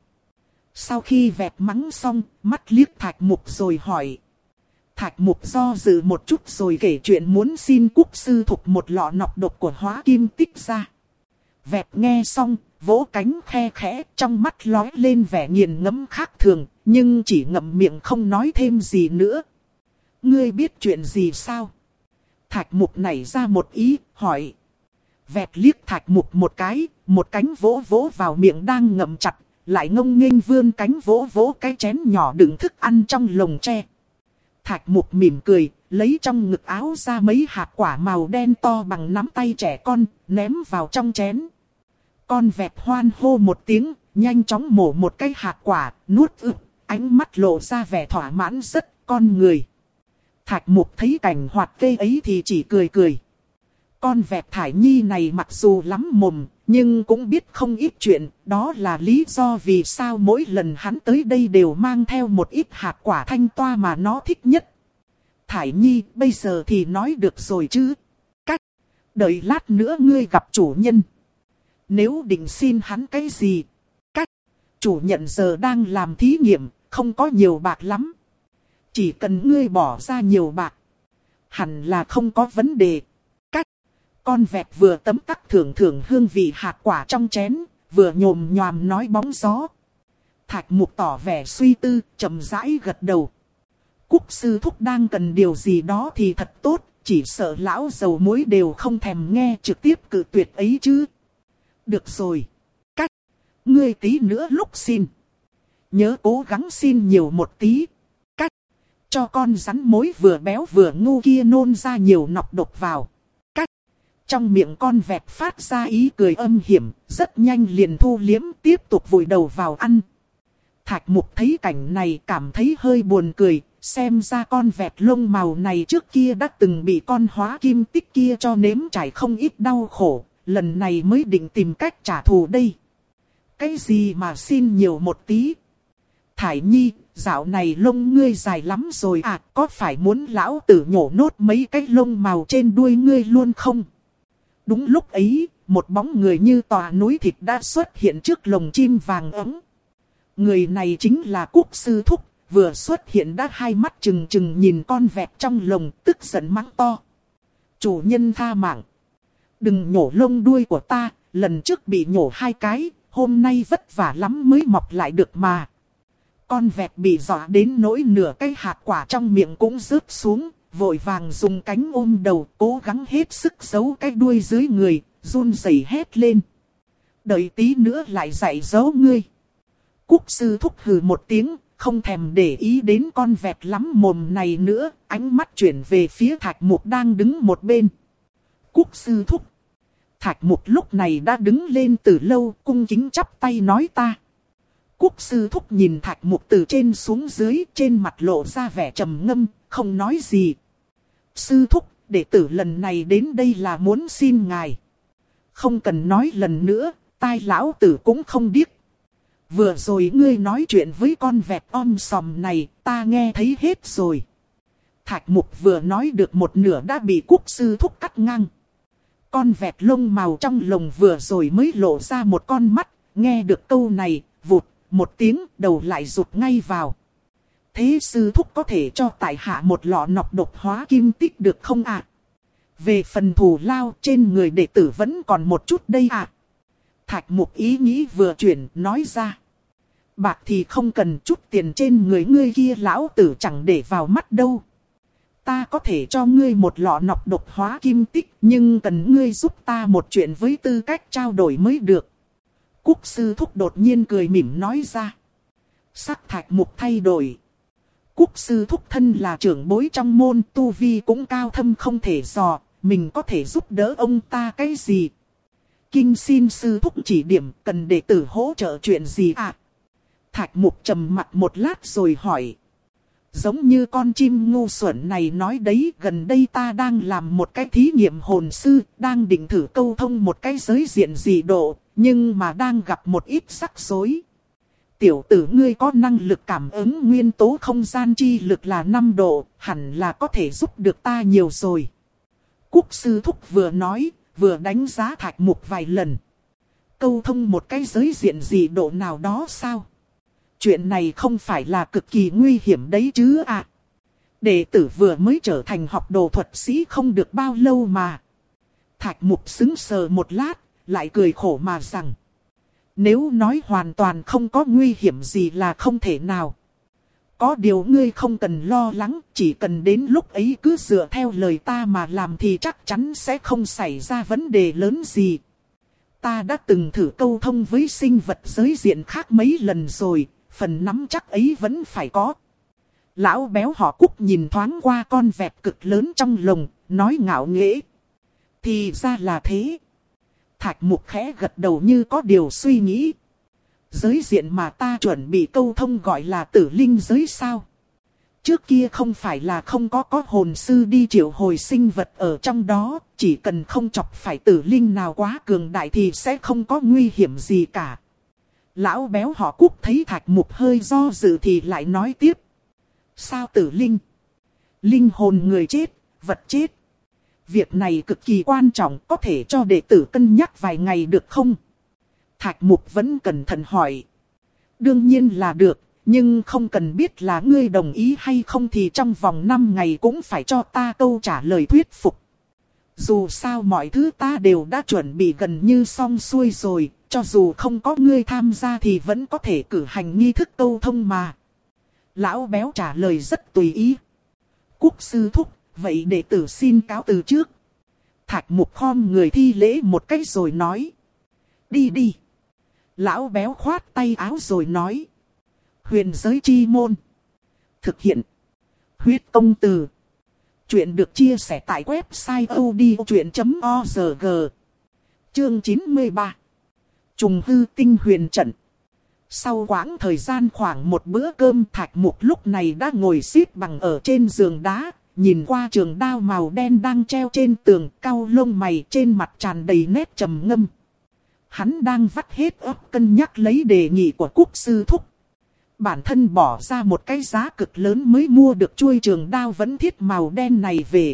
Sau khi vẹt mắng xong, mắt liếc Thạch Mục rồi hỏi. Thạch Mục do dự một chút rồi kể chuyện muốn xin Quốc sư thục một lọ nọc độc của hóa kim tích ra. Vẹt nghe xong, vỗ cánh khe khẽ, trong mắt lóe lên vẻ nghiền ngẫm khác thường, nhưng chỉ ngậm miệng không nói thêm gì nữa. Ngươi biết chuyện gì sao? Thạch Mục nảy ra một ý, hỏi. Vẹt liếc Thạch Mục một cái, một cánh vỗ vỗ vào miệng đang ngậm chặt, lại ngông nghênh vươn cánh vỗ vỗ cái chén nhỏ đựng thức ăn trong lồng tre. Thạch Mục mỉm cười, lấy trong ngực áo ra mấy hạt quả màu đen to bằng nắm tay trẻ con, ném vào trong chén. Con vẹt hoan hô một tiếng, nhanh chóng mổ một cái hạt quả, nuốt ực, ánh mắt lộ ra vẻ thỏa mãn rất con người. Thạch Mục thấy cảnh hoạt kê ấy thì chỉ cười cười. Con vẹt Thải Nhi này mặc dù lắm mồm, nhưng cũng biết không ít chuyện, đó là lý do vì sao mỗi lần hắn tới đây đều mang theo một ít hạt quả thanh toa mà nó thích nhất. Thải Nhi, bây giờ thì nói được rồi chứ. Cách, đợi lát nữa ngươi gặp chủ nhân. Nếu định xin hắn cái gì? Cách, chủ nhận giờ đang làm thí nghiệm, không có nhiều bạc lắm. Chỉ cần ngươi bỏ ra nhiều bạc, hẳn là không có vấn đề. Cách, con vẹt vừa tấm tắc thưởng thưởng hương vị hạt quả trong chén, vừa nhồm nhòm nói bóng gió. Thạch Mục tỏ vẻ suy tư, chậm rãi gật đầu. Quốc sư thúc đang cần điều gì đó thì thật tốt, chỉ sợ lão dầu muối đều không thèm nghe trực tiếp cự tuyệt ấy chứ. Được rồi. Cách, ngươi tí nữa lúc xin, nhớ cố gắng xin nhiều một tí. Cách, cho con rắn mối vừa béo vừa ngu kia nôn ra nhiều nọc độc vào. Cách, trong miệng con vẹt phát ra ý cười âm hiểm, rất nhanh liền thu liếm tiếp tục vùi đầu vào ăn. Thạch Mục thấy cảnh này cảm thấy hơi buồn cười, xem ra con vẹt lông màu này trước kia đã từng bị con hóa kim tích kia cho nếm trải không ít đau khổ, lần này mới định tìm cách trả thù đây. Cái gì mà xin nhiều một tí? Thải Nhi, dạo này lông ngươi dài lắm rồi à, có phải muốn lão tử nhổ nốt mấy cái lông màu trên đuôi ngươi luôn không? Đúng lúc ấy, một bóng người như tòa núi thịt đã xuất hiện trước lồng chim vàng ấm. Người này chính là Quốc sư thúc, vừa xuất hiện đã hai mắt trừng trừng nhìn con vẹt trong lồng, tức giận mắng to. Chủ nhân tha mạng. Đừng nhổ lông đuôi của ta, lần trước bị nhổ hai cái, hôm nay vất vả lắm mới mọc lại được mà. Con vẹt bị dọa đến nỗi nửa cái hạt quả trong miệng cũng rớt xuống, vội vàng dùng cánh ôm đầu, cố gắng hết sức giấu cái đuôi dưới người, run rẩy hét lên. Đợi tí nữa lại dạy dỗ ngươi. Quốc sư thúc hừ một tiếng, không thèm để ý đến con vẹt lắm mồm này nữa, ánh mắt chuyển về phía Thạch Mục đang đứng một bên. Quốc sư thúc. Thạch Mục lúc này đã đứng lên từ lâu, cung kính chắp tay nói ta. Quốc sư thúc nhìn Thạch Mục từ trên xuống dưới, trên mặt lộ ra vẻ trầm ngâm, không nói gì. Sư thúc, đệ tử lần này đến đây là muốn xin ngài. Không cần nói lần nữa, tai lão tử cũng không điếc. Vừa rồi ngươi nói chuyện với con vẹt om sòm này, ta nghe thấy hết rồi. Thạch Mục vừa nói được một nửa đã bị Quốc sư thúc cắt ngang. Con vẹt lông màu trong lồng vừa rồi mới lộ ra một con mắt, nghe được câu này, vụt, một tiếng đầu lại rụt ngay vào. Thế sư thúc có thể cho tại hạ một lọ nọc độc hóa kim tích được không ạ? À? Về phần thù lao trên người đệ tử vẫn còn một chút đây ạ. À? Thạch Mục ý nghĩ vừa chuyển nói ra. Bạc thì không cần, chút tiền trên người ngươi kia lão tử chẳng để vào mắt đâu. Ta có thể cho ngươi một lọ nọc độc hóa kim tích, nhưng cần ngươi giúp ta một chuyện với tư cách trao đổi mới được. Quốc sư thúc đột nhiên cười mỉm nói ra. Sắc Thạch Mục thay đổi. Quốc sư thúc thân là trưởng bối trong môn, tu vi cũng cao thâm không thể dò, mình có thể giúp đỡ ông ta cái gì? Kinh xin sư thúc chỉ điểm, cần đệ tử hỗ trợ chuyện gì ạ? À? Thạch Mục trầm mặt một lát rồi hỏi. Giống như con chim ngu xuẩn này nói đấy, gần đây ta đang làm một cái thí nghiệm hồn sư, đang định thử câu thông một cái giới diện dị độ, nhưng mà đang gặp một ít rắc rối. Tiểu tử ngươi có năng lực cảm ứng nguyên tố không gian chi lực là năm độ, hẳn là có thể giúp được ta nhiều rồi. Quốc sư thúc vừa nói, vừa đánh giá Thạch Mục vài lần. Câu thông một cái giới diện dị độ nào đó sao? Chuyện này không phải là cực kỳ nguy hiểm đấy chứ ạ. À? Đệ tử vừa mới trở thành học đồ thuật sĩ không được bao lâu mà. Thạch Mục sững sờ một lát, lại cười khổ mà rằng. Nếu nói hoàn toàn không có nguy hiểm gì là không thể nào. Có điều ngươi không cần lo lắng, chỉ cần đến lúc ấy cứ dựa theo lời ta mà làm thì chắc chắn sẽ không xảy ra vấn đề lớn gì. Ta đã từng thử câu thông với sinh vật giới diện khác mấy lần rồi, phần nắm chắc ấy vẫn phải có. Lão béo họ Cúc nhìn thoáng qua con vẹt cực lớn trong lồng, nói ngạo nghễ. Thì ra là thế. Thạch Mục khẽ gật đầu như có điều suy nghĩ. Giới diện mà ta chuẩn bị câu thông gọi là tử linh giới sao? Trước kia không phải là không có có hồn sư đi triệu hồi sinh vật ở trong đó, chỉ cần không chọc phải tử linh nào quá cường đại thì sẽ không có nguy hiểm gì cả. Lão béo họ Cúc thấy Thạch Mục hơi do dự thì lại nói tiếp. Sao tử linh? Linh hồn người chết, vật chết. Việc này cực kỳ quan trọng, có thể cho đệ tử cân nhắc vài ngày được không? Thạch Mục vẫn cẩn thận hỏi. Đương nhiên là được, nhưng không cần biết là ngươi đồng ý hay không thì trong vòng năm ngày cũng phải cho ta câu trả lời thuyết phục. Dù sao mọi thứ ta đều đã chuẩn bị gần như xong xuôi rồi, cho dù không có ngươi tham gia thì vẫn có thể cử hành nghi thức câu thông mà. Lão béo trả lời rất tùy ý. Quốc sư thúc, vậy đệ tử xin cáo từ trước. Thạch Mục khom người thi lễ một cái rồi nói. Đi đi. Lão béo khoát tay áo rồi nói. Huyền giới chi môn. Thực hiện. Huyết công từ. Chuyện được chia sẻ tại website odchuyện chấm org. Chương chín mươi ba. Trùng hư tinh huyền trận. Sau quãng thời gian khoảng một bữa cơm, Thạch Mục lúc này đã ngồi xếp bằng ở trên giường đá, nhìn qua trường đao màu đen đang treo trên tường, cau lông mày, trên mặt tràn đầy nét trầm ngâm. Hắn đang vắt hết óc cân nhắc lấy đề nghị của Quốc sư thúc. Bản thân bỏ ra một cái giá cực lớn mới mua được chuôi trường đao vẫn thiết màu đen này về.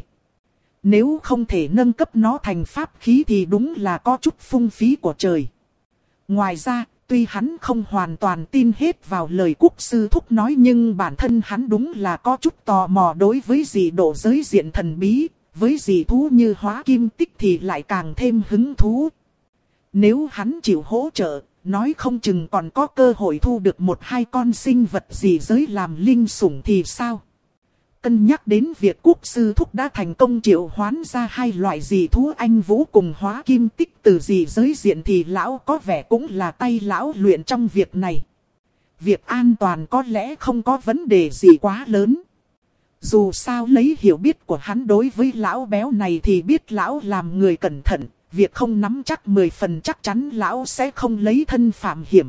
Nếu không thể nâng cấp nó thành pháp khí thì đúng là có chút phung phí của trời. Ngoài ra, tuy hắn không hoàn toàn tin hết vào lời Quốc sư thúc nói, nhưng bản thân hắn đúng là có chút tò mò đối với dị độ giới diện thần bí, với dị thú như hóa kim tích thì lại càng thêm hứng thú. Nếu hắn chịu hỗ trợ, nói không chừng còn có cơ hội thu được một hai con sinh vật dị giới làm linh sủng thì sao? Cân nhắc đến việc Quốc sư thúc đã thành công triệu hoán ra hai loại dị thú anh vũ cùng hóa kim tích từ dị giới diện thì lão có vẻ cũng là tay lão luyện trong việc này. Việc an toàn có lẽ không có vấn đề gì quá lớn. Dù sao lấy hiểu biết của hắn đối với lão béo này thì biết lão làm người cẩn thận. Việc không nắm chắc mười phần chắc chắn lão sẽ không lấy thân phạm hiểm.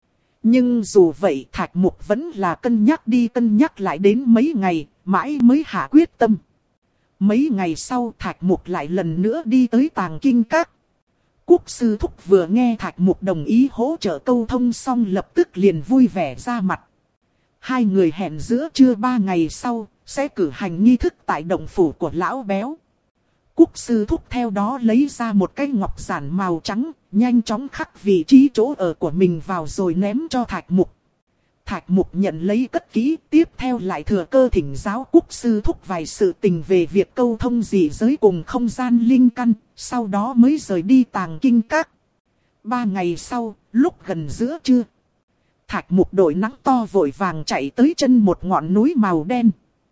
Nhưng dù vậy Thạch Mục vẫn là cân nhắc đi cân nhắc lại đến mấy ngày, mãi mới hạ quyết tâm. Mấy ngày sau Thạch Mục lại lần nữa đi tới Tàng Kinh Các. Quốc sư thúc vừa nghe Thạch Mục đồng ý hỗ trợ câu thông xong lập tức liền vui vẻ ra mặt. Hai người hẹn giữa trưa ba ngày sau, sẽ cử hành nghi thức tại động phủ của lão béo. Quốc sư thúc theo đó lấy ra một cái ngọc giản màu trắng, nhanh chóng khắc vị trí chỗ ở của mình vào rồi ném cho Thạch Mục. Thạch Mục nhận lấy cất kỹ, tiếp theo lại thừa cơ thỉnh giáo quốc sư thúc vài sự tình về việc câu thông dị giới cùng không gian linh căn, sau đó mới rời đi Tàng Kinh Các. Ba ngày sau, lúc gần giữa trưa, Thạch Mục đội nắng to vội vàng chạy tới chân một ngọn núi màu đen.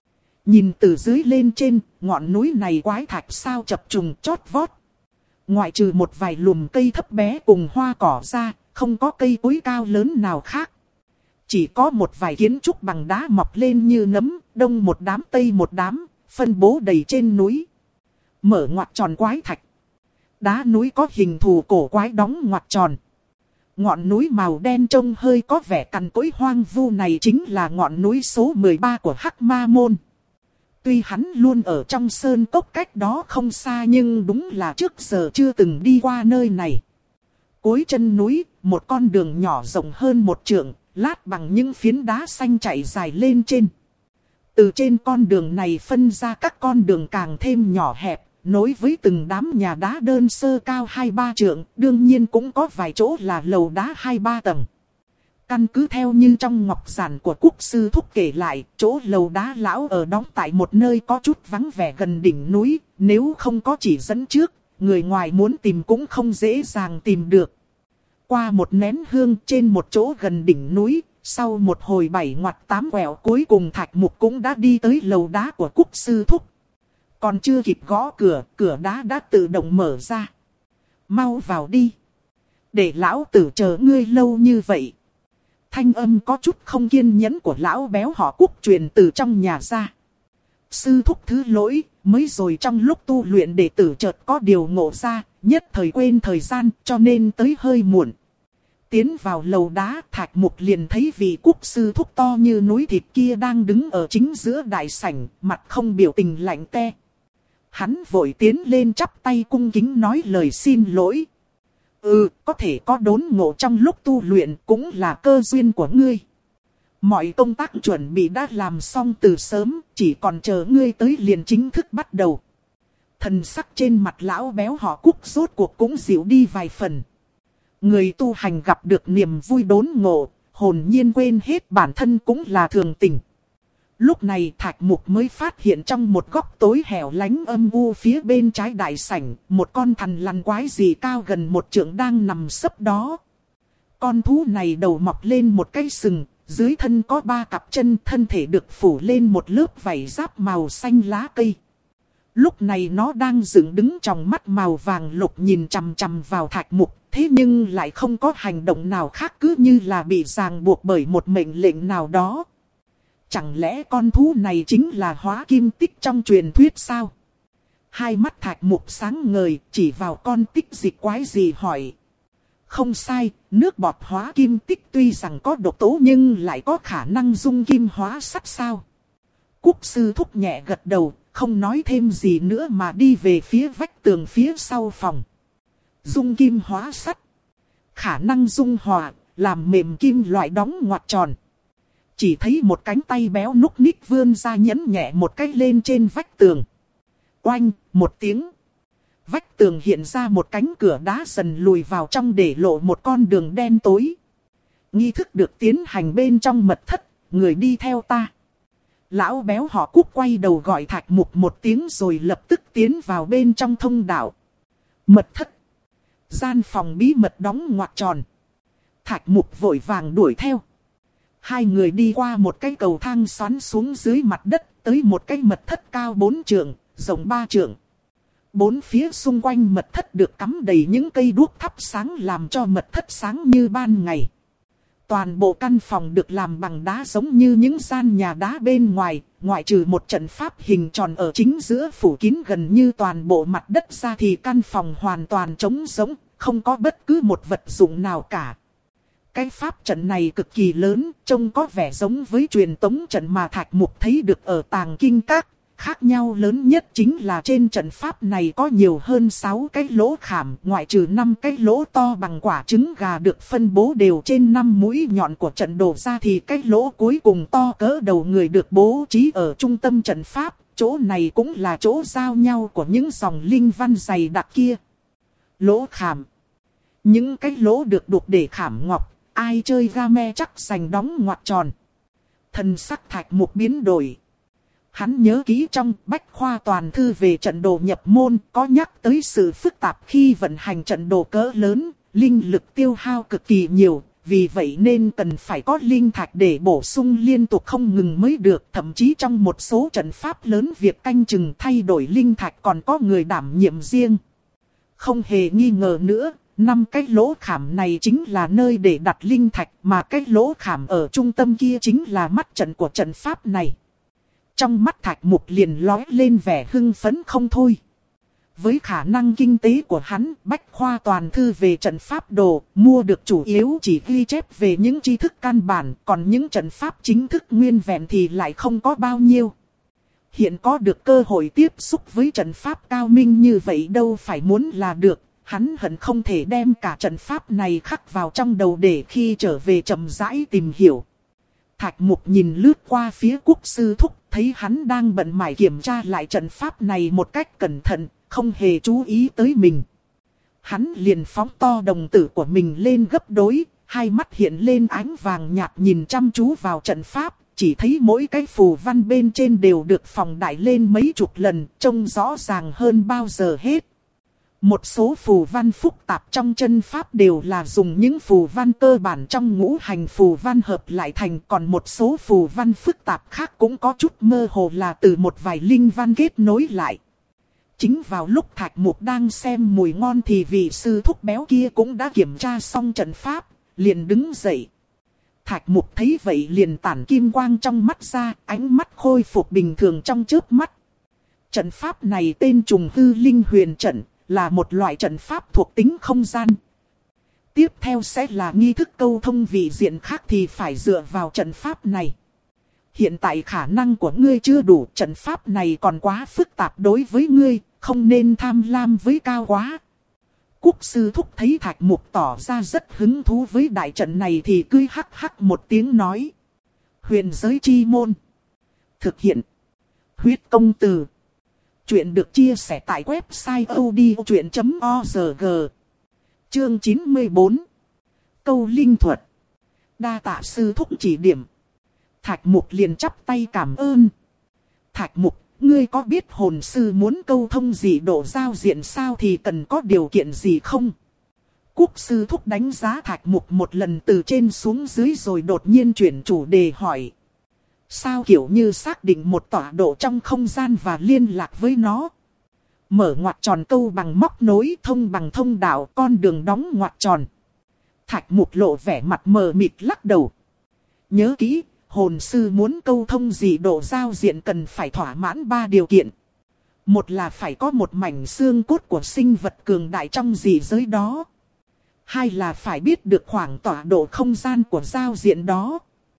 Nhìn từ dưới lên trên, ngọn núi này quái thạch sao chập trùng chót vót. Ngoại trừ một vài lùm cây thấp bé cùng hoa cỏ ra, không có cây cối cao lớn nào khác. Chỉ có một vài kiến trúc bằng đá mọc lên như nấm, đông một đám tây một đám, phân bố đầy trên núi. Mở ngoặc tròn quái thạch. Đá núi có hình thù cổ quái đóng ngoặc tròn. Ngọn núi màu đen trông hơi có vẻ cằn cỗi hoang vu này chính là ngọn núi số mười ba của Hắc Ma Môn. Tuy hắn luôn ở trong sơn cốc cách đó không xa nhưng đúng là trước giờ chưa từng đi qua nơi này. Cuối chân núi, một con đường nhỏ rộng hơn một trượng, lát bằng những phiến đá xanh chạy dài lên trên. Từ trên con đường này phân ra các con đường càng thêm nhỏ hẹp, nối với từng đám nhà đá đơn sơ cao hai ba trượng, đương nhiên cũng có vài chỗ là lầu đá hai ba tầng. Căn cứ theo như trong ngọc giản của quốc sư thúc kể lại, chỗ lầu đá lão ở đóng tại một nơi có chút vắng vẻ gần đỉnh núi, nếu không có chỉ dẫn trước, người ngoài muốn tìm cũng không dễ dàng tìm được. Qua một nén hương trên một chỗ gần đỉnh núi, sau một hồi bảy ngoặt tám quẹo cuối cùng Thạch Mục cũng đã đi tới lầu đá của quốc sư thúc. Còn chưa kịp gõ cửa, cửa đá đã tự động mở ra. Mau vào đi. Để lão tử chờ ngươi lâu như vậy. Thanh âm có chút không kiên nhẫn của lão béo họ Quốc truyền từ trong nhà ra. Sư thúc thứ lỗi, mới rồi trong lúc tu luyện đệ tử chợt có điều ngộ ra, nhất thời quên thời gian cho nên tới hơi muộn. Tiến vào lầu đá, Thạch Mục liền thấy vị quốc sư thúc to như núi thịt kia đang đứng ở chính giữa đại sảnh, mặt không biểu tình lạnh te. Hắn vội tiến lên chắp tay cung kính nói lời xin lỗi. Ừ, có thể có đốn ngộ trong lúc tu luyện cũng là cơ duyên của ngươi. Mọi công tác chuẩn bị đã làm xong từ sớm, chỉ còn chờ ngươi tới liền chính thức bắt đầu. Thần sắc trên mặt lão béo họ Quốc rốt cuộc cũng dịu đi vài phần. Người tu hành gặp được niềm vui đốn ngộ, hồn nhiên quên hết bản thân cũng là thường tình. Lúc này Thạch Mục mới phát hiện trong một góc tối hẻo lánh âm u phía bên trái đại sảnh, một con thằn lằn quái dị cao gần một trượng đang nằm sấp đó. Con thú này đầu mọc lên một cái sừng, dưới thân có ba cặp chân, thân thể được phủ lên một lớp vảy giáp màu xanh lá cây. Lúc này nó đang dựng đứng trong mắt màu vàng lục nhìn chằm chằm vào Thạch Mục, thế nhưng lại không có hành động nào khác, cứ như là bị ràng buộc bởi một mệnh lệnh nào đó. Chẳng lẽ con thú này chính là Hóa Kim Tích trong truyền thuyết sao? Hai mắt Thạch Mục sáng ngời, chỉ vào con tích dịch quái gì hỏi. Không sai, nước bọt Hóa Kim Tích tuy rằng có độc tố nhưng lại có khả năng dung kim hóa sắt sao? Quốc sư thúc nhẹ gật đầu, không nói thêm gì nữa mà đi về phía vách tường phía sau phòng. Dung kim hóa sắt. Khả năng dung hòa, làm mềm kim loại đóng ngoặc tròn. Chỉ thấy một cánh tay béo núc ních vươn ra nhấn nhẹ một cái lên trên vách tường. Oanh, một tiếng. Vách tường hiện ra một cánh cửa đá dần lùi vào trong để lộ một con đường đen tối. Nghi thức được tiến hành bên trong mật thất, người đi theo ta. Lão béo họ Quốc quay đầu gọi Thạch Mục một tiếng rồi lập tức tiến vào bên trong thông đạo. Mật thất. Gian phòng bí mật đóng ngoặc tròn. Thạch Mục vội vàng đuổi theo. Hai người đi qua một cái cầu thang xoắn xuống dưới mặt đất, tới một cái mật thất cao bốn trượng, rộng ba trượng. Bốn phía xung quanh mật thất được cắm đầy những cây đuốc thắp sáng làm cho mật thất sáng như ban ngày. Toàn bộ căn phòng được làm bằng đá giống như những gian nhà đá bên ngoài, ngoại trừ một trận pháp hình tròn ở chính giữa phủ kín gần như toàn bộ mặt đất ra thì căn phòng hoàn toàn trống rỗng, không có bất cứ một vật dụng nào cả. Cái pháp trận này cực kỳ lớn, trông có vẻ giống với truyền tống trận mà Thạch Mục thấy được ở Tàng Kinh Các, khác nhau lớn nhất chính là trên trận pháp này có nhiều hơn sáu cái lỗ khảm, ngoại trừ năm cái lỗ to bằng quả trứng gà được phân bố đều trên năm mũi nhọn của trận đồ ra thì cái lỗ cuối cùng to cỡ đầu người được bố trí ở trung tâm trận pháp, chỗ này cũng là chỗ giao nhau của những dòng linh văn dày đặc kia. Lỗ khảm. Những cái lỗ được đục để khảm ngọc, ai chơi game chắc sành đóng ngoặc tròn. Thần sắc Thạch Mục biến đổi. Hắn nhớ kỹ trong Bách Khoa Toàn Thư về trận đồ nhập môn có nhắc tới sự phức tạp khi vận hành trận đồ cỡ lớn, linh lực tiêu hao cực kỳ nhiều, vì vậy nên cần phải có linh thạch để bổ sung liên tục không ngừng mới được. Thậm chí trong một số trận pháp lớn việc canh chừng thay đổi linh thạch còn có người đảm nhiệm riêng. Không hề nghi ngờ nữa, năm cái lỗ khảm này chính là nơi để đặt linh thạch, mà cái lỗ khảm ở trung tâm kia chính là mắt trận của trận pháp này. Trong mắt Thạch Mục liền lóe lên vẻ hưng phấn không thôi. Với khả năng kinh tế của hắn, Bách Khoa Toàn Thư về trận pháp đồ, mua được chủ yếu chỉ ghi chép về những tri thức căn bản, còn những trận pháp chính thức nguyên vẹn thì lại không có bao nhiêu. Hiện có được cơ hội tiếp xúc với trận pháp cao minh như vậy đâu phải muốn là được, hắn hận không thể đem cả trận pháp này khắc vào trong đầu để khi trở về chậm rãi tìm hiểu. Thạch Mục nhìn lướt qua phía Quốc sư thúc, thấy hắn đang bận mải kiểm tra lại trận pháp này một cách cẩn thận, không hề chú ý tới mình. Hắn liền phóng to đồng tử của mình lên gấp đôi, hai mắt hiện lên ánh vàng nhạt nhìn chăm chú vào trận pháp, chỉ thấy mỗi cái phù văn bên trên đều được phóng đại lên mấy chục lần, trông rõ ràng hơn bao giờ hết. Một số phù văn phức tạp trong chân pháp đều là dùng những phù văn cơ bản trong ngũ hành phù văn hợp lại thành, còn một số phù văn phức tạp khác cũng có chút mơ hồ là từ một vài linh văn kết nối lại. Chính vào lúc Thạch Mục đang xem mùi ngon thì vị sư thúc béo kia cũng đã kiểm tra xong trận pháp, liền đứng dậy. Thạch Mục thấy vậy liền tản kim quang trong mắt ra, ánh mắt khôi phục bình thường trong chớp mắt. Trận pháp này tên Trùng Hư Linh Huyền Trận, là một loại trận pháp thuộc tính không gian. Tiếp theo sẽ là nghi thức câu thông vị diện khác thì phải dựa vào trận pháp này. Hiện tại khả năng của ngươi chưa đủ, trận pháp này còn quá phức tạp đối với ngươi, không nên tham lam với cao quá. Quốc sư thúc thấy Thạch Mục tỏ ra rất hứng thú với đại trận này thì cười hắc hắc một tiếng nói. Huyền giới chi môn. Thực hiện. Huyết công từ. Chuyện được chia sẻ tại website odchuyện chấm org. Chương chín mươi bốn. Câu linh thuật. Đa tạ sư thúc chỉ điểm. Thạch Mục liền chắp tay cảm ơn. Thạch Mục, ngươi có biết hồn sư muốn câu thông gì độ giao diện sao thì cần có điều kiện gì không? Quốc sư thúc đánh giá Thạch Mục một lần từ trên xuống dưới rồi đột nhiên chuyển chủ đề hỏi. Sao kiểu như xác định một tọa độ trong không gian và liên lạc với nó? Mở ngoặc tròn câu bằng móc nối, thông bằng thông đạo, con đường đóng ngoặc tròn. Thạch Mục lộ vẻ mặt mờ mịt lắc đầu. Nhớ kỹ, hồn sư muốn câu thông dị độ giao diện cần phải thỏa mãn ba điều kiện. Một là phải có một mảnh xương cốt của sinh vật cường đại trong dị giới đó. Hai là phải biết được khoảng tọa độ không gian của giao diện đó.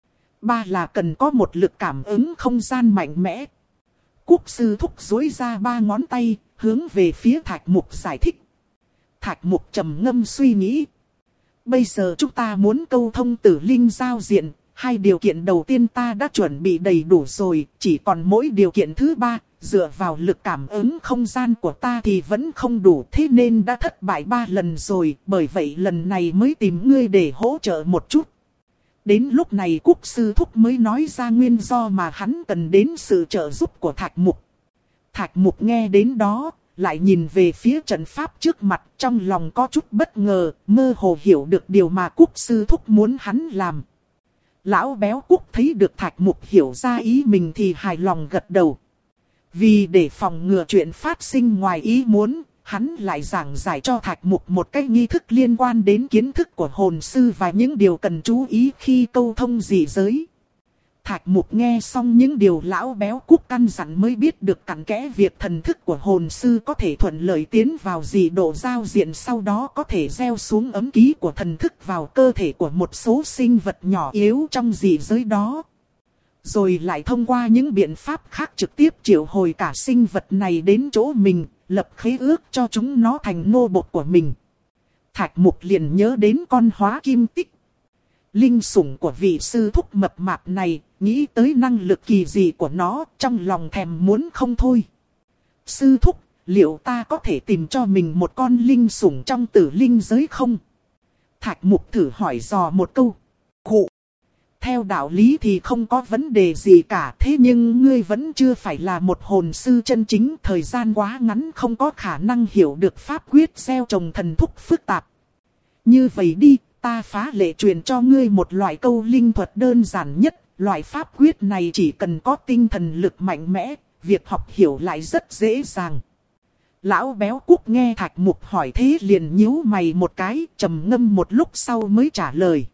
Ba là cần có một lực cảm ứng không gian mạnh mẽ. Quốc sư thúc duỗi ra ba ngón tay, hướng về phía Thạch Mục giải thích. Thạch Mục trầm ngâm suy nghĩ. Bây giờ chúng ta muốn câu thông tử linh giao diện, hai điều kiện đầu tiên ta đã chuẩn bị đầy đủ rồi, chỉ còn mỗi điều kiện thứ ba, dựa vào lực cảm ứng không gian của ta thì vẫn không đủ, thế nên đã thất bại ba lần rồi, bởi vậy lần này mới tìm ngươi để hỗ trợ một chút. Đến lúc này Quốc sư thúc mới nói ra nguyên do mà hắn cần đến sự trợ giúp của Thạch Mục. Thạch Mục nghe đến đó, lại nhìn về phía trận pháp trước mặt, trong lòng có chút bất ngờ, mơ hồ hiểu được điều mà Quốc sư thúc muốn hắn làm. Lão béo Quốc thấy được Thạch Mục hiểu ra ý mình thì hài lòng gật đầu. Vì để phòng ngừa chuyện phát sinh ngoài ý muốn, hắn lại giảng giải cho Thạch Mục một cái nghi thức liên quan đến kiến thức của hồn sư và những điều cần chú ý khi câu thông dị giới. Thạch Mục nghe xong những điều lão béo Quốc căn dặn mới biết được cặn kẽ việc thần thức của hồn sư có thể thuận lợi tiến vào dị độ giao diện, sau đó có thể gieo xuống ấm ký của thần thức vào cơ thể của một số sinh vật nhỏ yếu trong dị giới đó. Rồi lại thông qua những biện pháp khác trực tiếp triệu hồi cả sinh vật này đến chỗ mình, lập khế ước cho chúng nó thành nô bộc của mình. Thạch Mục liền nhớ đến con hóa kim tích. Linh sủng của vị sư thúc mập mạp này, nghĩ tới năng lực kỳ dị của nó, trong lòng thèm muốn không thôi. Sư thúc, liệu ta có thể tìm cho mình một con linh sủng trong tử linh giới không? Thạch Mục thử hỏi dò một câu. Khụ! Theo đạo lý thì không có vấn đề gì cả, thế nhưng ngươi vẫn chưa phải là một hồn sư chân chính, thời gian quá ngắn không có khả năng hiểu được pháp quyết gieo trồng thần thúc phức tạp. Như vậy đi, ta phá lệ truyền cho ngươi một loại câu linh thuật đơn giản nhất, loại pháp quyết này chỉ cần có tinh thần lực mạnh mẽ, việc học hiểu lại rất dễ dàng. Lão béo Cúc nghe Thạch Mục hỏi thế liền nhíu mày một cái, trầm ngâm một lúc sau mới trả lời.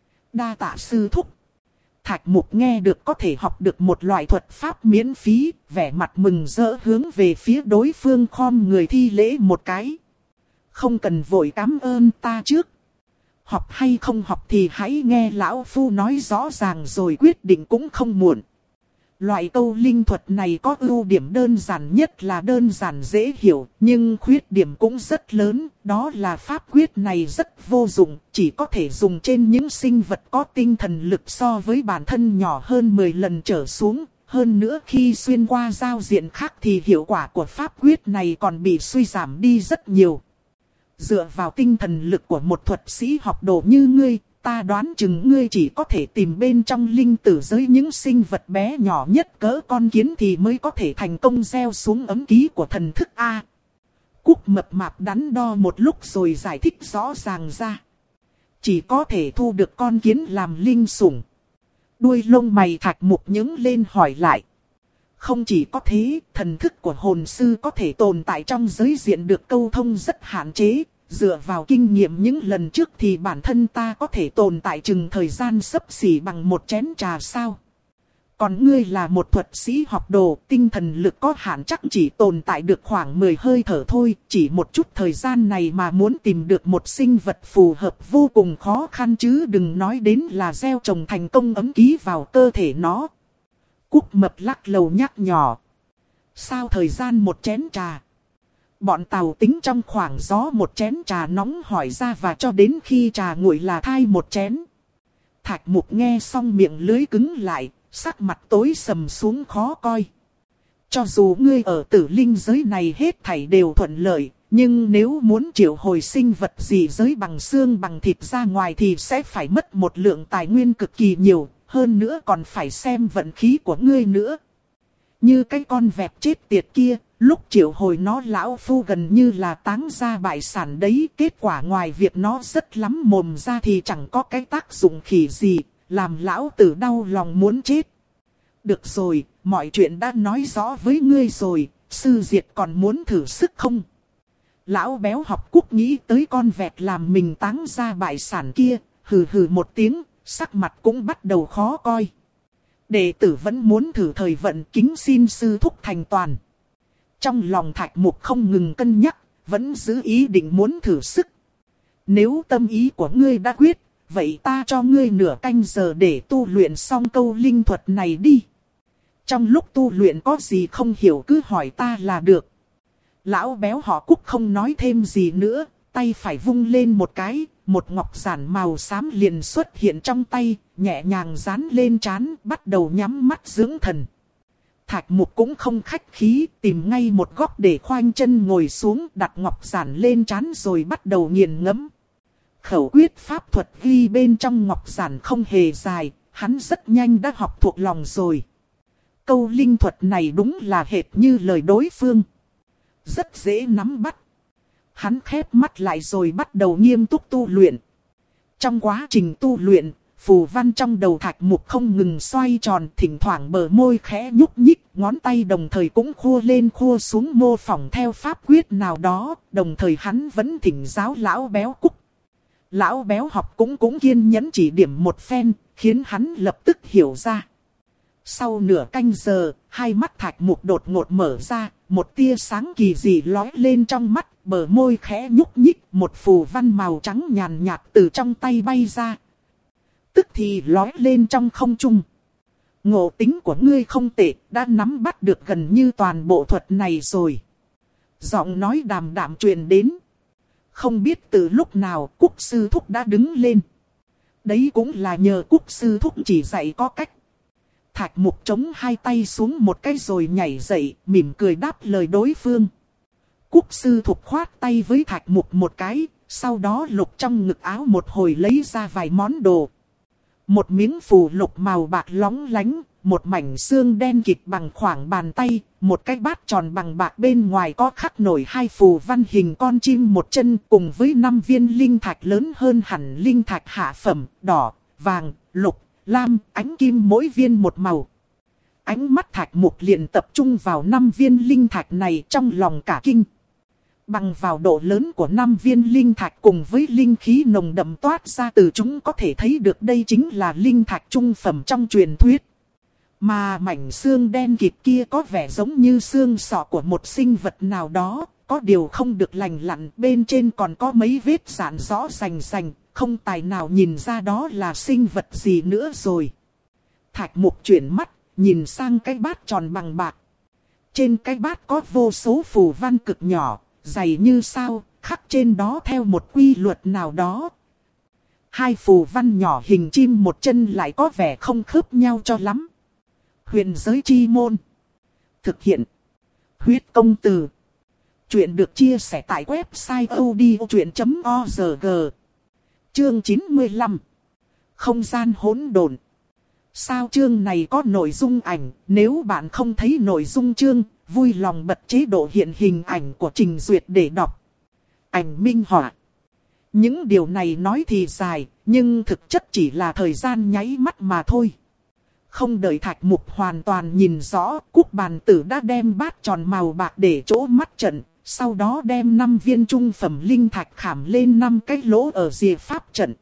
Đa tạ sư thúc. Thạch Mục nghe được có thể học được một loại thuật pháp miễn phí, vẻ mặt mừng rỡ hướng về phía đối phương khom người thi lễ một cái. Không cần vội cảm ơn ta trước. Học hay không học thì hãy nghe lão phu nói rõ ràng rồi quyết định cũng không muộn. Loại câu linh thuật này có ưu điểm đơn giản nhất là đơn giản dễ hiểu, nhưng khuyết điểm cũng rất lớn, đó là pháp quyết này rất vô dụng, chỉ có thể dùng trên những sinh vật có tinh thần lực so với bản thân nhỏ hơn mười lần trở xuống. Hơn nữa khi xuyên qua giao diện khác thì hiệu quả của pháp quyết này còn bị suy giảm đi rất nhiều. Dựa vào tinh thần lực của một thuật sĩ học đồ như ngươi, ta đoán chừng ngươi chỉ có thể tìm bên trong linh tử giới những sinh vật bé nhỏ nhất cỡ con kiến thì mới có thể thành công gieo xuống ấm ký của thần thức A. Cúc mập mạp đắn đo một lúc rồi giải thích rõ ràng ra. Chỉ có thể thu được con kiến làm linh sủng. Đuôi lông mày Thạch Mục nhướng lên hỏi lại. Không chỉ có thế, thần thức của hồn sư có thể tồn tại trong giới diện được câu thông rất hạn chế. Dựa vào kinh nghiệm những lần trước thì bản thân ta có thể tồn tại chừng thời gian xấp xỉ bằng một chén trà sao. Còn ngươi là một thuật sĩ học đồ, tinh thần lực có hạn chắc chỉ tồn tại được khoảng mười hơi thở thôi. Chỉ một chút thời gian này mà muốn tìm được một sinh vật phù hợp vô cùng khó khăn chứ đừng nói đến là gieo trồng thành công ấm ký vào cơ thể nó. Cúc mập lắc lầu nhắc nhỏ. Sao thời gian một chén trà? Bọn Tàu tính trong khoảng gió một chén trà nóng hỏi ra và cho đến khi trà nguội là thay một chén. Thạch Mục nghe xong miệng lưỡi cứng lại, sắc mặt tối sầm xuống khó coi. Cho dù ngươi ở tử linh giới này hết thảy đều thuận lợi, nhưng nếu muốn triệu hồi sinh vật gì giới bằng xương bằng thịt ra ngoài thì sẽ phải mất một lượng tài nguyên cực kỳ nhiều, hơn nữa còn phải xem vận khí của ngươi nữa. Như cái con vẹt chết tiệt kia, lúc triệu hồi nó lão phu gần như là táng ra bại sản đấy. Kết quả ngoài việc nó rất lắm mồm ra thì chẳng có cái tác dụng khỉ gì, làm lão tử đau lòng muốn chết. Được rồi, mọi chuyện đã nói rõ với ngươi rồi, sư diệt còn muốn thử sức không? Lão béo học Cúc nghĩ tới con vẹt làm mình táng ra bại sản kia, hừ hừ một tiếng, sắc mặt cũng bắt đầu khó coi. Đệ tử vẫn muốn thử thời vận, kính xin sư thúc thành toàn. Trong lòng Thạch Mục không ngừng cân nhắc, vẫn giữ ý định muốn thử sức. Nếu tâm ý của ngươi đã quyết, vậy ta cho ngươi nửa canh giờ để tu luyện xong câu linh thuật này đi. Trong lúc tu luyện có gì không hiểu cứ hỏi ta là được. Lão béo họ Cúc không nói thêm gì nữa, tay phải vung lên một cái, một ngọc giản màu xám liền xuất hiện trong tay, nhẹ nhàng dán lên trán, bắt đầu nhắm mắt dưỡng thần. Thạch Mục cũng không khách khí, tìm ngay một góc để khoanh chân ngồi xuống, đặt ngọc giản lên trán rồi bắt đầu nghiền ngẫm. Khẩu quyết pháp thuật ghi bên trong ngọc giản không hề dài, hắn rất nhanh đã học thuộc lòng rồi. Câu linh thuật này đúng là hệt như lời đối phương. Rất dễ nắm bắt. Hắn khép mắt lại rồi bắt đầu nghiêm túc tu luyện. Trong quá trình tu luyện, phù văn trong đầu Thạch Mục không ngừng xoay tròn, thỉnh thoảng bờ môi khẽ nhúc nhích, ngón tay đồng thời cũng khua lên khua xuống mô phỏng theo pháp quyết nào đó, đồng thời hắn vẫn thỉnh giáo lão béo Cúc. Lão béo học cũng cũng kiên nhẫn chỉ điểm một phen, khiến hắn lập tức hiểu ra. Sau nửa canh giờ, hai mắt Thạch Mục đột ngột mở ra, một tia sáng kỳ dị lóe lên trong mắt, bờ môi khẽ nhúc nhích, một phù văn màu trắng nhàn nhạt từ trong tay bay ra. Tức thì lóe lên trong không trung. Ngộ tính của ngươi không tệ, đã nắm bắt được gần như toàn bộ thuật này rồi. Giọng nói đàm đạm truyền đến. Không biết từ lúc nào Cúc sư thúc đã đứng lên. Đấy cũng là nhờ Cúc sư thúc chỉ dạy có cách. Thạch Mục chống hai tay xuống một cái rồi nhảy dậy, mỉm cười đáp lời đối phương. Cúc sư thúc khoát tay với Thạch Mục một cái, sau đó lục trong ngực áo một hồi lấy ra vài món đồ. Một miếng phù lục màu bạc lóng lánh, một mảnh xương đen kịt bằng khoảng bàn tay, một cái bát tròn bằng bạc bên ngoài có khắc nổi hai phù văn hình con chim một chân cùng với năm viên linh thạch lớn hơn hẳn linh thạch hạ phẩm, đỏ, vàng, lục, lam, ánh kim mỗi viên một màu. Ánh mắt Thạch Mục liền tập trung vào năm viên linh thạch này trong lòng cả kinh. Bằng vào độ lớn của năm viên linh thạch cùng với linh khí nồng đậm toát ra từ chúng có thể thấy được đây chính là linh thạch trung phẩm trong truyền thuyết. Mà mảnh xương đen kịt kia có vẻ giống như xương sọ của một sinh vật nào đó, có điều không được lành lặn, bên trên còn có mấy vết rạn rõ rành rành, không tài nào nhìn ra đó là sinh vật gì nữa rồi. Thạch Mục chuyển mắt, nhìn sang cái bát tròn bằng bạc. Trên cái bát có vô số phù văn cực nhỏ, dày như sao, khắc trên đó theo một quy luật nào đó. Hai phù văn nhỏ hình chim một chân lại có vẻ không khớp nhau cho lắm. Huyền giới chi môn. Thực hiện. Huyết công từ. Chuyện được chia sẻ tại website a u d i o chuyện chấm org. Chương chín mươi lăm. Không gian hỗn độn. Sao chương này có nội dung ảnh, nếu bạn không thấy nội dung chương, vui lòng bật chế độ hiện hình ảnh của Trình Duyệt để đọc. Ảnh minh họa. Những điều này nói thì dài, nhưng thực chất chỉ là thời gian nháy mắt mà thôi. Không đợi Thạch Mục hoàn toàn nhìn rõ, Cúc Bàn Tử đã đem bát tròn màu bạc để chỗ mắt trận, sau đó đem năm viên trung phẩm linh thạch khảm lên năm cái lỗ ở rìa pháp trận.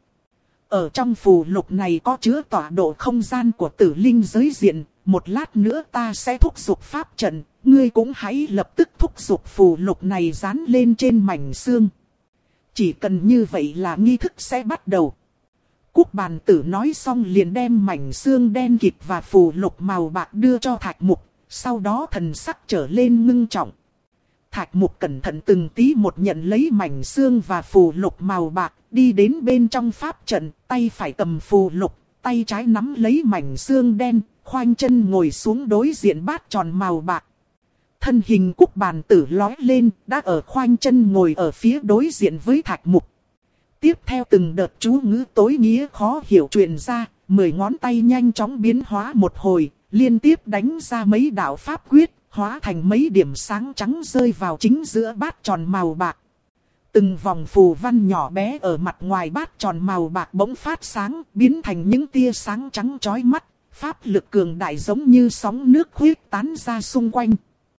Ở trong phù lục này có chứa tọa độ không gian của tử linh giới diện, một lát nữa ta sẽ thúc giục pháp trận, ngươi cũng hãy lập tức thúc giục phù lục này dán lên trên mảnh xương. Chỉ cần như vậy là nghi thức sẽ bắt đầu. Cúc Bàn Tử nói xong liền đem mảnh xương đen kịt và phù lục màu bạc đưa cho Thạch Mục, sau đó thần sắc trở lên ngưng trọng. Thạch Mục cẩn thận từng tí một nhận lấy mảnh xương và phù lục màu bạc, đi đến bên trong pháp trận, tay phải cầm phù lục, tay trái nắm lấy mảnh xương đen, khoanh chân ngồi xuống đối diện bát tròn màu bạc. Thân hình Cúc Bàn Tử lói lên, đã ở khoanh chân ngồi ở phía đối diện với Thạch Mục. Tiếp theo từng đợt chú ngữ tối nghĩa khó hiểu truyền ra, mười ngón tay nhanh chóng biến hóa một hồi, liên tiếp đánh ra mấy đạo pháp quyết, hóa thành mấy điểm sáng trắng rơi vào chính giữa bát tròn màu bạc. Từng vòng phù văn nhỏ bé ở mặt ngoài bát tròn màu bạc bỗng phát sáng, biến thành những tia sáng trắng chói mắt, pháp lực cường đại giống như sóng nước khuếch tán ra xung quanh.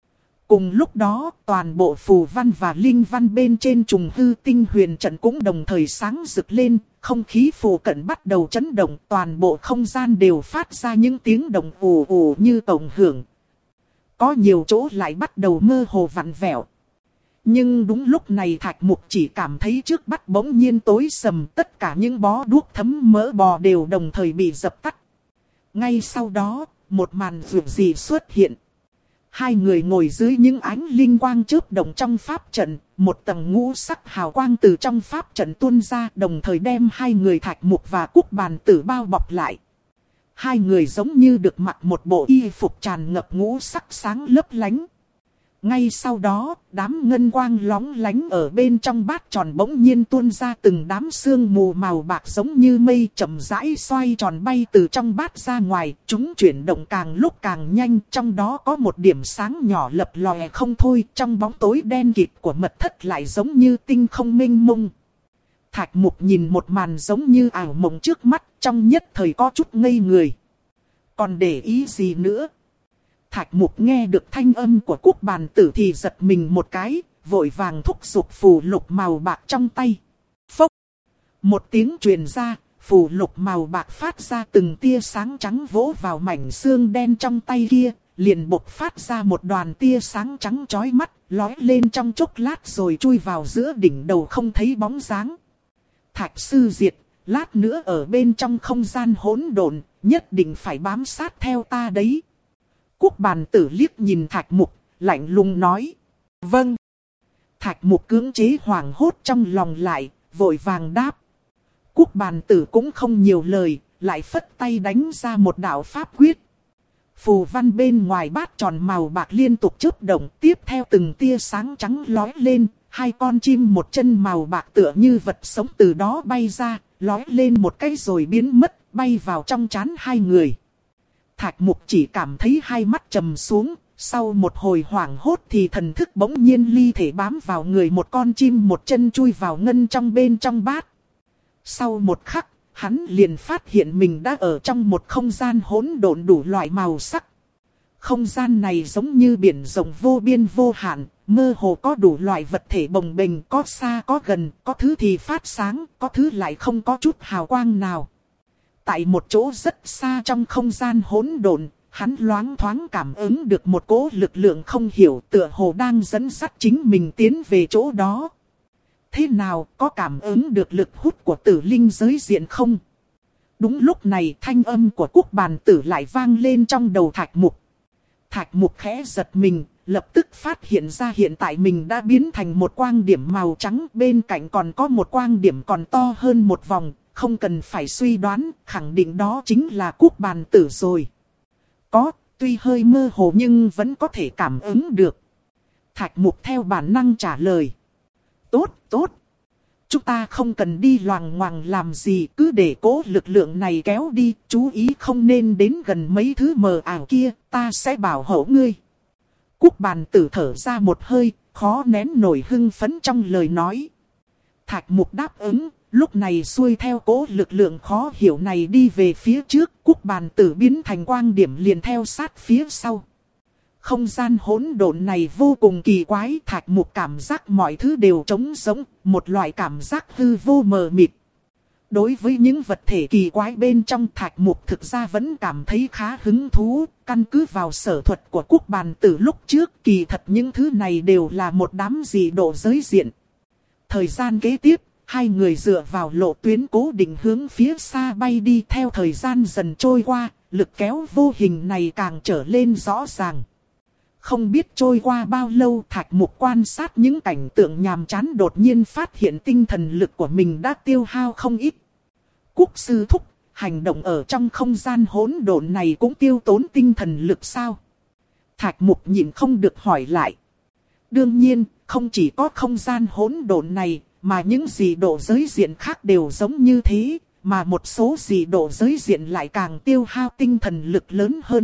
Cùng lúc đó, toàn bộ phù văn và linh văn bên trên trùng hư tinh huyền trận cũng đồng thời sáng rực lên, không khí phù cận bắt đầu chấn động, toàn bộ không gian đều phát ra những tiếng động ù ù như cộng hưởng. Có nhiều chỗ lại bắt đầu mơ hồ vặn vẹo. Nhưng đúng lúc này Thạch Mục chỉ cảm thấy trước mắt bỗng nhiên tối sầm, tất cả những bó đuốc thấm mỡ bò đều đồng thời bị dập tắt. Ngay sau đó, một màn vượt dị xuất hiện. Hai người ngồi dưới những ánh linh quang chớp động trong pháp trận, một tầng ngũ sắc hào quang từ trong pháp trận tuôn ra, đồng thời đem hai người Thạch Mục và Cúc Bàn Tử bao bọc lại. Hai người giống như được mặc một bộ y phục tràn ngập ngũ sắc sáng lấp lánh. Ngay sau đó, đám ngân quang lóng lánh ở bên trong bát tròn bỗng nhiên tuôn ra từng đám sương mù màu bạc giống như mây chậm rãi xoay tròn bay từ trong bát ra ngoài. Chúng chuyển động càng lúc càng nhanh, trong đó có một điểm sáng nhỏ lập lòe không thôi. Trong bóng tối đen kịt của mật thất lại giống như tinh không mênh mông. Thạch Mục nhìn một màn giống như ảo mộng trước mắt, trong nhất thời có chút ngây người. Còn để ý gì nữa? Thạch Mục nghe được thanh âm của Cúc Bàn Tử thì giật mình một cái, vội vàng thúc giục phù lục màu bạc trong tay. Phốc! Một tiếng truyền ra, phù lục màu bạc phát ra từng tia sáng trắng vỗ vào mảnh xương đen trong tay kia, liền bộc phát ra một đoàn tia sáng trắng chói mắt, lói lên trong chốc lát rồi chui vào giữa đỉnh đầu không thấy bóng dáng. Thạch Sư Diệt, lát nữa ở bên trong không gian hỗn độn, nhất định phải bám sát theo ta đấy. Quốc bàn tử liếc nhìn Thạch Mục, lạnh lùng nói. Vâng. Thạch Mục cưỡng chế hoảng hốt trong lòng lại, vội vàng đáp. Quốc bàn tử cũng không nhiều lời, lại phất tay đánh ra một đạo pháp quyết. Phù văn bên ngoài bát tròn màu bạc liên tục chớp động, tiếp theo từng tia sáng trắng lói lên, hai con chim một chân màu bạc tựa như vật sống từ đó bay ra, lói lên một cái rồi biến mất, bay vào trong trán hai người. Thạch Mục chỉ cảm thấy hai mắt trầm xuống, sau một hồi hoảng hốt thì thần thức bỗng nhiên ly thể bám vào người một con chim một chân chui vào ngân trong bên trong bát. Sau một khắc, hắn liền phát hiện mình đã ở trong một không gian hỗn độn đủ loại màu sắc. Không gian này giống như biển rộng vô biên vô hạn, mơ hồ có đủ loại vật thể bồng bềnh, có xa có gần, có thứ thì phát sáng, có thứ lại không có chút hào quang nào. Tại một chỗ rất xa trong không gian hỗn độn, hắn loáng thoáng cảm ứng được một cỗ lực lượng không hiểu tựa hồ đang dẫn dắt chính mình tiến về chỗ đó. Thế nào, có cảm ứng được lực hút của tử linh giới diện không? Đúng lúc này thanh âm của Quốc bàn tử lại vang lên trong đầu Thạch Mục. Thạch Mục khẽ giật mình, lập tức phát hiện ra hiện tại mình đã biến thành một quang điểm màu trắng, bên cạnh còn có một quang điểm còn to hơn một vòng, không cần phải suy đoán, khẳng định đó chính là Quốc bàn tử rồi. Có, tuy hơi mơ hồ nhưng vẫn có thể cảm ứng được. Thạch Mục theo bản năng trả lời. Tốt, tốt. Chúng ta không cần đi loằng ngoằng làm gì, cứ để cố lực lượng này kéo đi, chú ý không nên đến gần mấy thứ mờ ảo kia, ta sẽ bảo hộ ngươi. Quốc bàn tử thở ra một hơi, khó nén nổi hưng phấn trong lời nói. Thạch Mục đáp ứng, lúc này xuôi theo cố lực lượng khó hiểu này đi về phía trước, Quốc bàn tử biến thành quang điểm liền theo sát phía sau. Không gian hỗn độn này vô cùng kỳ quái, Thạch Mục cảm giác mọi thứ đều trống rỗng, một loại cảm giác hư vô mờ mịt. Đối với những vật thể kỳ quái bên trong, Thạch Mục thực ra vẫn cảm thấy khá hứng thú, căn cứ vào sở thuật của Quốc bàn tử lúc trước, kỳ thật những thứ này đều là một đám dị độ giới diện. Thời gian kế tiếp, hai người dựa vào lộ tuyến cố định hướng phía xa bay đi, theo thời gian dần trôi qua, lực kéo vô hình này càng trở lên rõ ràng. Không biết trôi qua bao lâu, Thạch Mục quan sát những cảnh tượng nhàm chán, đột nhiên phát hiện tinh thần lực của mình đã tiêu hao không ít. Quốc sư thúc, hành động ở trong không gian hỗn độn này cũng tiêu tốn tinh thần lực sao? Thạch Mục nhịn không được hỏi lại. Đương nhiên, không chỉ có không gian hỗn độn này, mà những dị độ giới diện khác đều giống như thế, mà một số dị độ giới diện lại càng tiêu hao tinh thần lực lớn hơn.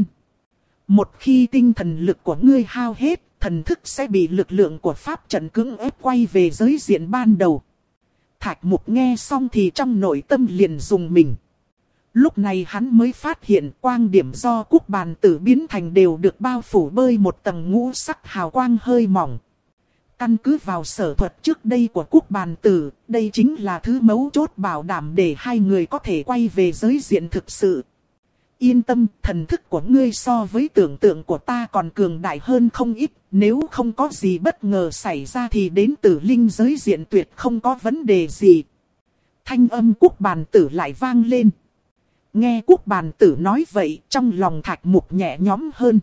Một khi tinh thần lực của ngươi hao hết, thần thức sẽ bị lực lượng của pháp trận cưỡng ép quay về giới diện ban đầu. Thạch Mục nghe xong thì trong nội tâm liền rùng mình. Lúc này hắn mới phát hiện quang điểm do Quốc bàn tử biến thành đều được bao phủ bởi một tầng ngũ sắc hào quang hơi mỏng. Căn cứ vào sở thuật trước đây của Quốc bàn tử, đây chính là thứ mấu chốt bảo đảm để hai người có thể quay về giới diện thực sự. Yên tâm, thần thức của ngươi so với tưởng tượng của ta còn cường đại hơn không ít, nếu không có gì bất ngờ xảy ra thì đến tử linh giới diện tuyệt không có vấn đề gì. Thanh âm Quốc bàn tử lại vang lên. Nghe Quốc bàn tử nói vậy, trong lòng Thạch Mục nhẹ nhõm hơn.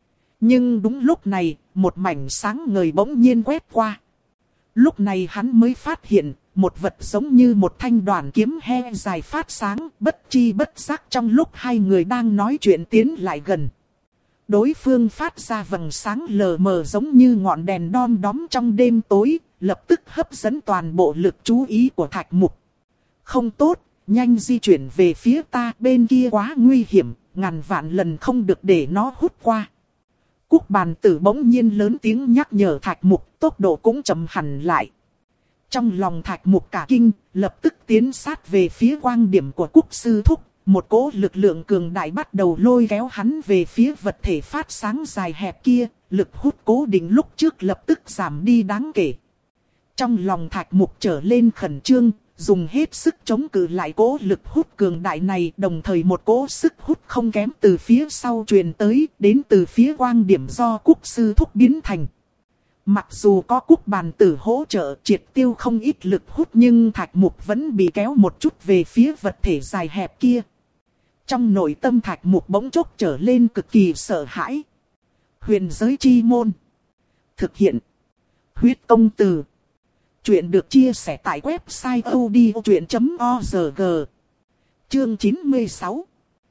Nhưng đúng lúc này, một mảnh sáng ngời bỗng nhiên quét qua. Lúc này hắn mới phát hiện, một vật giống như một thanh đoàn kiếm he dài phát sáng, bất chi bất giác trong lúc hai người đang nói chuyện tiến lại gần. Đối phương phát ra vầng sáng lờ mờ giống như ngọn đèn đom đóm trong đêm tối, lập tức hấp dẫn toàn bộ lực chú ý của Thạch Mục. Không tốt, nhanh di chuyển về phía ta, bên kia quá nguy hiểm, ngàn vạn lần không được để nó hút qua. Quốc bàn tử bỗng nhiên lớn tiếng nhắc nhở Thạch Mục, tốc độ cũng chậm hẳn lại. Trong lòng Thạch Mục cả kinh, lập tức tiến sát về phía quang điểm của Quốc sư thúc. Một cỗ lực lượng cường đại bắt đầu lôi kéo hắn về phía vật thể phát sáng dài hẹp kia. Lực hút cố định lúc trước lập tức giảm đi đáng kể. Trong lòng Thạch Mục trở lên khẩn trương, dùng hết sức chống cự lại cỗ lực hút cường đại này. Đồng thời một cỗ sức hút không kém từ phía sau truyền tới, đến từ phía quang điểm do Quốc sư thúc biến thành. Mặc dù có Cúc bàn tử hỗ trợ triệt tiêu không ít lực hút nhưng Thạch Mục vẫn bị kéo một chút về phía vật thể dài hẹp kia. Trong nội tâm Thạch Mục bỗng chốc trở lên cực kỳ sợ hãi. Huyền giới chi môn. Thực hiện. Huyết công từ. Chuyện được chia sẻ tại website audiochuyện chấm org. Chương chín mươi sáu.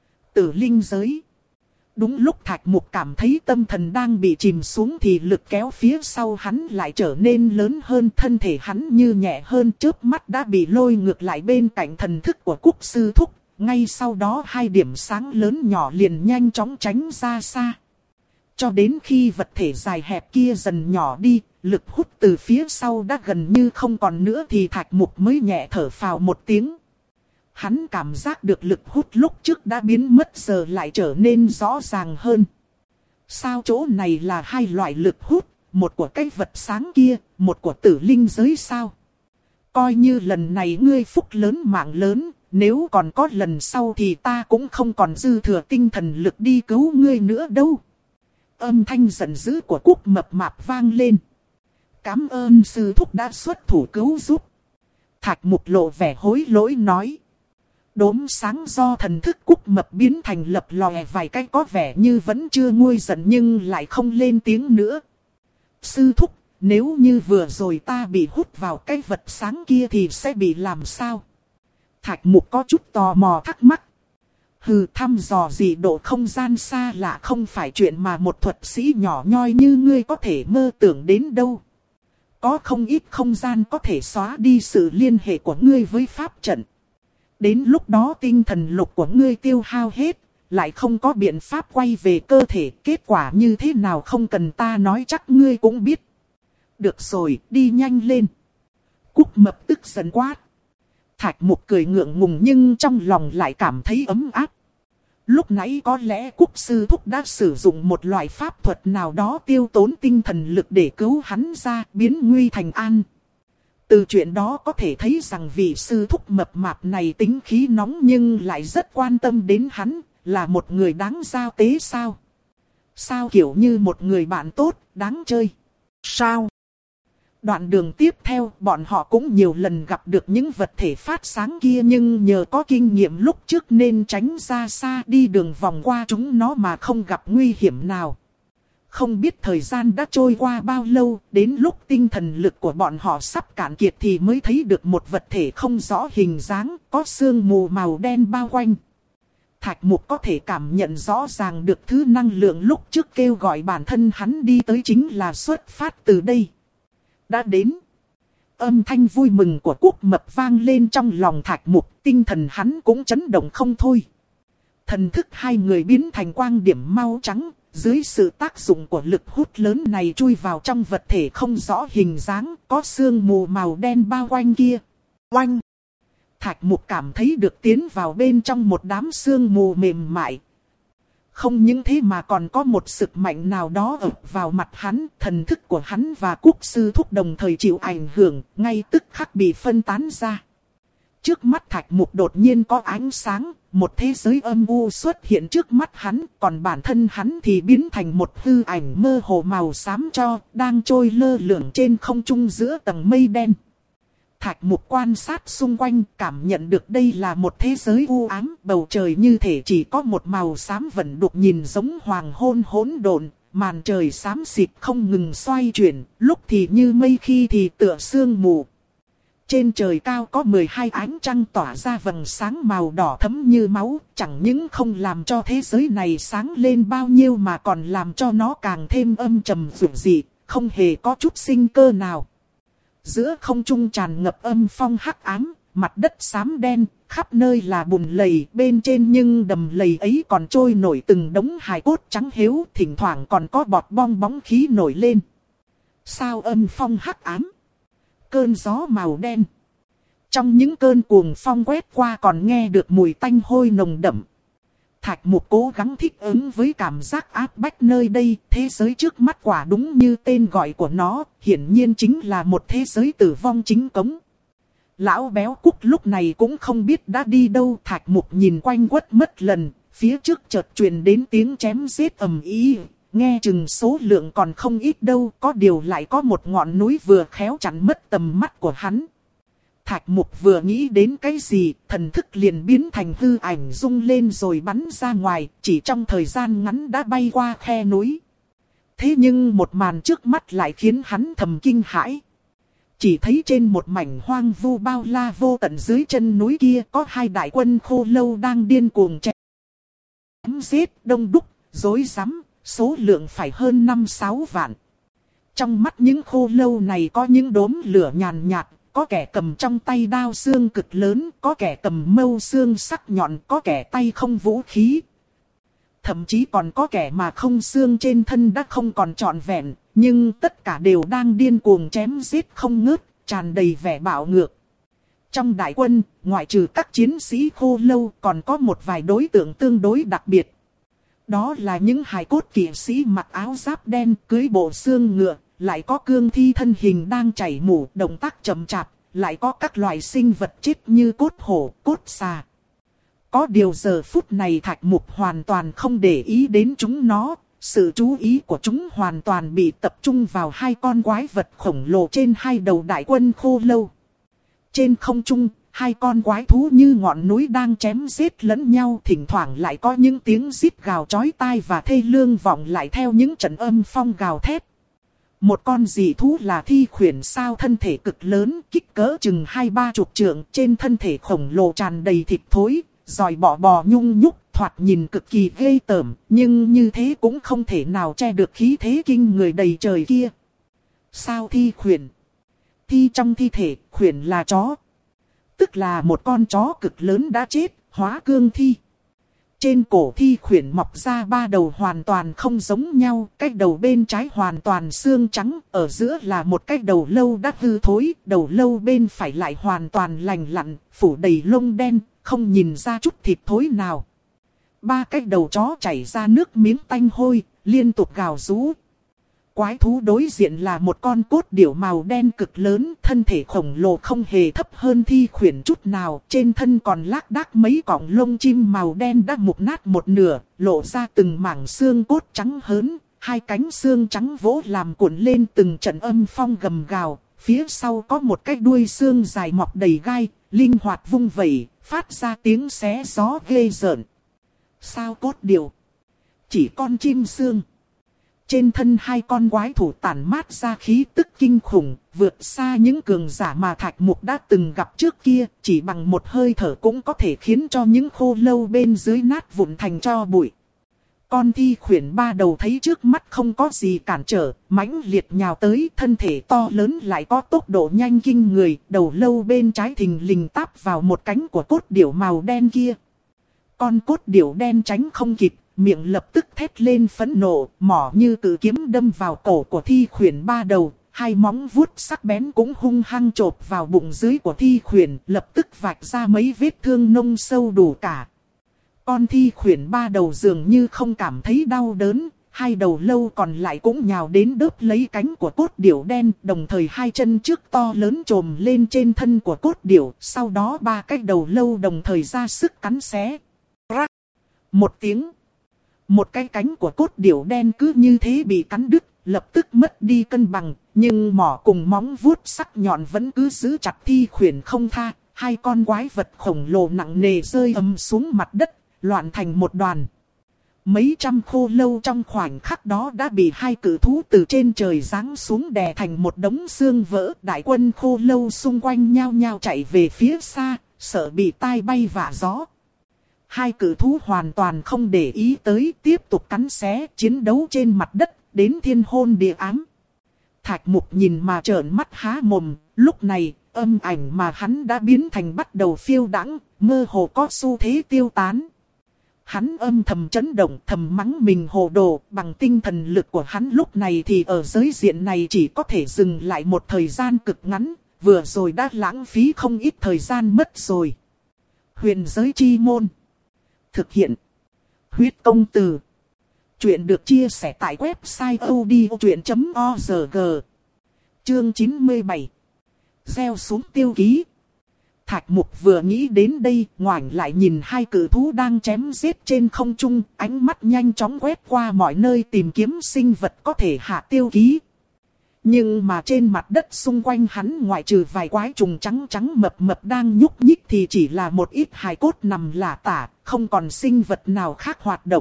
Tử linh giới. Đúng lúc Thạch Mục cảm thấy tâm thần đang bị chìm xuống thì lực kéo phía sau hắn lại trở nên lớn hơn, thân thể hắn như nhẹ hơn, chớp mắt đã bị lôi ngược lại bên cạnh thần thức của Cúc sư thúc. Ngay sau đó hai điểm sáng lớn nhỏ liền nhanh chóng tránh ra xa. Cho đến khi vật thể dài hẹp kia dần nhỏ đi, lực hút từ phía sau đã gần như không còn nữa thì Thạch Mục mới nhẹ thở phào một tiếng. Hắn cảm giác được lực hút lúc trước đã biến mất giờ lại trở nên rõ ràng hơn. Sao chỗ này là hai loại lực hút, một của cái vật sáng kia, một của tử linh giới sao? Coi như lần này ngươi phúc lớn mạng lớn, nếu còn có lần sau thì ta cũng không còn dư thừa tinh thần lực đi cứu ngươi nữa đâu. Âm thanh giận dữ của Cúc mập mạp vang lên. Cảm ơn sư thúc đã xuất thủ cứu giúp. Thạch Mục lộ vẻ hối lỗi nói. Đốm sáng do thần thức Cúc mập biến thành lập lòe vài cái có vẻ như vẫn chưa nguôi giận nhưng lại không lên tiếng nữa. Sư thúc, nếu như vừa rồi ta bị hút vào cái vật sáng kia thì sẽ bị làm sao? Thạch Mục có chút tò mò thắc mắc. Hừ, thăm dò gì độ không gian xa lạ không phải chuyện mà một thuật sĩ nhỏ nhoi như ngươi có thể mơ tưởng đến đâu. Có không ít không gian có thể xóa đi sự liên hệ của ngươi với pháp trận. Đến lúc đó tinh thần lực của ngươi tiêu hao hết, lại không có biện pháp quay về cơ thể. Kết quả như thế nào không cần ta nói chắc ngươi cũng biết. Được rồi, đi nhanh lên. Cúc mập tức giận quát. Thạch Mục cười ngượng ngùng nhưng trong lòng lại cảm thấy ấm áp. Lúc nãy có lẽ Cúc sư thúc đã sử dụng một loại pháp thuật nào đó tiêu tốn tinh thần lực để cứu hắn ra, biến nguy thành an. Từ chuyện đó có thể thấy rằng vị sư thúc mập mạp này tính khí nóng nhưng lại rất quan tâm đến hắn, là một người đáng giao tế sao? Sao kiểu như một người bạn tốt, đáng chơi? Sao? Đoạn đường tiếp theo, bọn họ cũng nhiều lần gặp được những vật thể phát sáng kia nhưng nhờ có kinh nghiệm lúc trước nên tránh ra xa, đi đường vòng qua chúng nó mà không gặp nguy hiểm nào. Không biết thời gian đã trôi qua bao lâu, đến lúc tinh thần lực của bọn họ sắp cạn kiệt thì mới thấy được một vật thể không rõ hình dáng, có sương mù màu đen bao quanh. Thạch Mục có thể cảm nhận rõ ràng được thứ năng lượng lúc trước kêu gọi bản thân hắn đi tới chính là xuất phát từ đây. Đã đến. Âm thanh vui mừng của Cúc mập vang lên trong lòng Thạch Mục, tinh thần hắn cũng chấn động không thôi. Thần thức hai người biến thành quang điểm màu trắng, dưới sự tác dụng của lực hút lớn này chui vào trong vật thể không rõ hình dáng, có sương mù màu đen bao quanh kia. Oanh! Thạch Mục cảm thấy được tiến vào bên trong một đám sương mù mềm mại. Không những thế mà còn có một sức mạnh nào đó ập vào mặt hắn, thần thức của hắn và Cúc sư thúc đồng thời chịu ảnh hưởng, ngay tức khắc bị phân tán ra. Trước mắt Thạch Mục đột nhiên có ánh sáng, một thế giới âm u xuất hiện trước mắt hắn, còn bản thân hắn thì biến thành một hư ảnh mơ hồ màu xám cho, đang trôi lơ lửng trên không trung giữa tầng mây đen. Thạch Mục quan sát xung quanh, cảm nhận được đây là một thế giới u ám, bầu trời như thể chỉ có một màu xám vẩn đục nhìn giống hoàng hôn hỗn độn, màn trời xám xịt không ngừng xoay chuyển, lúc thì như mây khi thì tựa sương mù. Trên trời cao có mười hai ánh trăng tỏa ra vầng sáng màu đỏ thẫm như máu, chẳng những không làm cho thế giới này sáng lên bao nhiêu mà còn làm cho nó càng thêm âm trầm dữ dị, không hề có chút sinh cơ nào. Giữa không trung tràn ngập âm phong hắc ám, mặt đất xám đen, khắp nơi là bùn lầy, bên trên nhưng đầm lầy ấy còn trôi nổi từng đống hài cốt trắng hiếu, thỉnh thoảng còn có bọt bong bóng khí nổi lên. Sao âm phong hắc ám? Cơn gió màu đen. Trong những cơn cuồng phong quét qua còn nghe được mùi tanh hôi nồng đậm. Thạch Mục cố gắng thích ứng với cảm giác áp bách nơi đây, thế giới trước mắt quả đúng như tên gọi của nó, hiển nhiên chính là một thế giới tử vong chính cống. Lão béo Cúc lúc này cũng không biết đã đi đâu, Thạch Mục nhìn quanh quất mất lần, phía trước chợt truyền đến tiếng chém giết ầm ĩ, nghe chừng số lượng còn không ít đâu, có điều lại có một ngọn núi vừa khéo chặn mất tầm mắt của hắn. Thạch Mục vừa nghĩ đến cái gì, thần thức liền biến thành hư ảnh rung lên rồi bắn ra ngoài, chỉ trong thời gian ngắn đã bay qua khe núi. Thế nhưng một màn trước mắt lại khiến hắn thầm kinh hãi. Chỉ thấy trên một mảnh hoang vu bao la vô tận dưới chân núi kia có hai đại quân khô lâu đang điên cuồng chém giết đông đúc, rối rắm, số lượng phải hơn năm sáu vạn. Trong mắt những khô lâu này có những đốm lửa nhàn nhạt, có kẻ cầm trong tay đao xương cực lớn, có kẻ cầm mâu xương sắc nhọn, có kẻ tay không vũ khí. Thậm chí còn có kẻ mà không xương trên thân đã không còn trọn vẹn, nhưng tất cả đều đang điên cuồng chém giết không ngớt, tràn đầy vẻ bạo ngược. Trong đại quân, ngoại trừ các chiến sĩ khô lâu còn có một vài đối tượng tương đối đặc biệt. Đó là những hài cốt kỵ sĩ mặc áo giáp đen cưỡi bộ xương ngựa, lại có cương thi thân hình đang chảy mủ, động tác chậm chạp, lại có các loài sinh vật chết như cốt hổ, cốt xà. Có điều giờ phút này Thạch Mục hoàn toàn không để ý đến chúng nó, sự chú ý của chúng hoàn toàn bị tập trung vào hai con quái vật khổng lồ trên hai đầu đại quân khô lâu. Trên không trung, hai con quái thú như ngọn núi đang chém giết lẫn nhau, thỉnh thoảng lại có những tiếng rít gào chói tai và thê lương vọng lại theo những trận âm phong gào thét. Một con dị thú là thi khuyển sao thân thể cực lớn, kích cỡ chừng hai ba chục trượng, trên thân thể khổng lồ tràn đầy thịt thối, giòi bọ bò nhung nhúc, thoạt nhìn cực kỳ ghê tởm, nhưng như thế cũng không thể nào che được khí thế kinh người đầy trời kia. Sao thi khuyển? Thi trong thi thể, khuyển là chó. Tức là một con chó cực lớn đã chết, hóa cương thi. Trên cổ thi khuyển mọc ra ba đầu hoàn toàn không giống nhau, cái đầu bên trái hoàn toàn xương trắng, ở giữa là một cái đầu lâu đã hư thối, đầu lâu bên phải lại hoàn toàn lành lặn, phủ đầy lông đen, không nhìn ra chút thịt thối nào. Ba cái đầu chó chảy ra nước miếng tanh hôi, liên tục gào rú. Quái thú đối diện là một con cốt điểu màu đen cực lớn, thân thể khổng lồ không hề thấp hơn thi khuyển chút nào, trên thân còn lác đác mấy cọng lông chim màu đen đã mục nát một nửa, lộ ra từng mảng xương cốt trắng hớn, hai cánh xương trắng vỗ làm cuộn lên từng trận âm phong gầm gào, phía sau có một cái đuôi xương dài mọc đầy gai, linh hoạt vung vẩy, phát ra tiếng xé gió ghê rợn. Sao cốt điểu? Chỉ con chim xương. Trên thân hai con quái thủ tản mát ra khí tức kinh khủng, vượt xa những cường giả mà Thạch Mục đã từng gặp trước kia, chỉ bằng một hơi thở cũng có thể khiến cho những khô lâu bên dưới nát vụn thành tro bụi. Con thi khuyển ba đầu thấy trước mắt không có gì cản trở, mãnh liệt nhào tới, thân thể to lớn lại có tốc độ nhanh kinh người, đầu lâu bên trái thình lình táp vào một cánh của cốt điểu màu đen kia. Con cốt điểu đen tránh không kịp, miệng lập tức thét lên phẫn nộ, mỏ như cự kiếm đâm vào cổ của thi khuyển ba đầu, hai móng vuốt sắc bén cũng hung hăng chộp vào bụng dưới của thi khuyển, lập tức vạch ra mấy vết thương nông sâu đủ cả. Con thi khuyển ba đầu dường như không cảm thấy đau đớn, hai đầu lâu còn lại cũng nhào đến đớp lấy cánh của cốt điểu đen, đồng thời hai chân trước to lớn trồm lên trên thân của cốt điểu, sau đó ba cái đầu lâu đồng thời ra sức cắn xé. Rắc! Một tiếng. Một cái cánh của cốt điểu đen cứ như thế bị cắn đứt, lập tức mất đi cân bằng, nhưng mỏ cùng móng vuốt sắc nhọn vẫn cứ giữ chặt thi khuyển không tha, hai con quái vật khổng lồ nặng nề rơi ầm xuống mặt đất, loạn thành một đoàn. Mấy trăm khô lâu trong khoảnh khắc đó đã bị hai cự thú từ trên trời giáng xuống đè thành một đống xương vỡ, đại quân khô lâu xung quanh nhao nhao chạy về phía xa, sợ bị tai bay vạ gió. Hai cự thú hoàn toàn không để ý tới, tiếp tục cắn xé, chiến đấu trên mặt đất, đến thiên hôn địa ám. Thạch Mục nhìn mà trợn mắt há mồm, lúc này, âm ảnh mà hắn đã biến thành bắt đầu phiêu đãng, mơ hồ có xu thế tiêu tán. Hắn âm thầm chấn động, thầm mắng mình hồ đồ, bằng tinh thần lực của hắn lúc này thì ở giới diện này chỉ có thể dừng lại một thời gian cực ngắn, vừa rồi đã lãng phí không ít thời gian mất rồi. Huyền giới chi môn. Thực hiện. Huyết công từ. Chuyện được chia sẻ tại website odchuyện chấm org. Chương chín mươi bảy. Gieo xuống tiêu ký. Thạch Mục vừa nghĩ đến đây, ngoảnh lại nhìn hai cự thú đang chém giết trên không trung, ánh mắt nhanh chóng quét qua mọi nơi tìm kiếm sinh vật có thể hạ tiêu ký. Nhưng mà trên mặt đất xung quanh hắn ngoại trừ vài quái trùng trắng trắng mập mập đang nhúc nhích thì chỉ là một ít hài cốt nằm lả tả, không còn sinh vật nào khác hoạt động.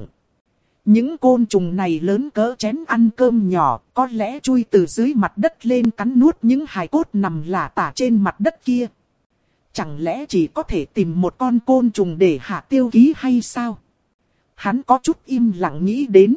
Những côn trùng này lớn cỡ chén ăn cơm nhỏ, có lẽ chui từ dưới mặt đất lên cắn nuốt những hài cốt nằm lả tả trên mặt đất kia. Chẳng lẽ chỉ có thể tìm một con côn trùng để hạ tiêu ký hay sao? Hắn có chút im lặng nghĩ đến.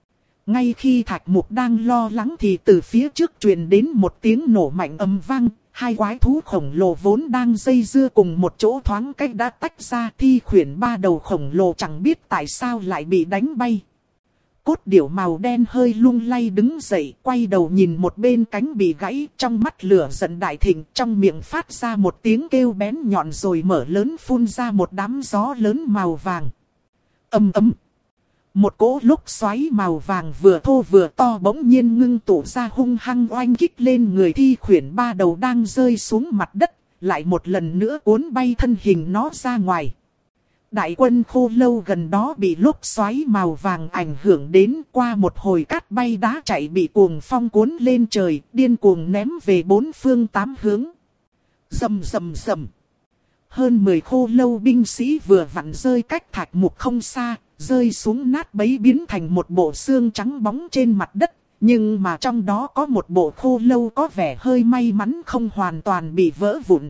Ngay khi Thạch Mục đang lo lắng thì từ phía trước truyền đến một tiếng nổ mạnh ầm vang. Hai quái thú khổng lồ vốn đang dây dưa cùng một chỗ thoáng cách đã tách ra, thi khuyển ba đầu khổng lồ chẳng biết tại sao lại bị đánh bay. Cốt điểu màu đen hơi lung lay đứng dậy, quay đầu nhìn một bên cánh bị gãy, trong mắt lửa giận đại thịnh, trong miệng phát ra một tiếng kêu bén nhọn rồi mở lớn phun ra một đám gió lớn màu vàng. Ầm ầm. Một cỗ lốc xoáy màu vàng vừa thô vừa to bỗng nhiên ngưng tụ ra hung hăng oanh kích lên người thi khuyển ba đầu đang rơi xuống mặt đất, lại một lần nữa cuốn bay thân hình nó ra ngoài. Đại quân Khô Lâu gần đó bị lốc xoáy màu vàng ảnh hưởng đến, qua một hồi cát bay đá chạy bị cuồng phong cuốn lên trời, điên cuồng ném về bốn phương tám hướng. Rầm rầm rầm. Hơn mười Khô Lâu binh sĩ vừa vặn rơi cách Thạch Mục không xa, rơi xuống nát bấy biến thành một bộ xương trắng bóng trên mặt đất. Nhưng mà trong đó có một bộ Khô Lâu có vẻ hơi may mắn không hoàn toàn bị vỡ vụn.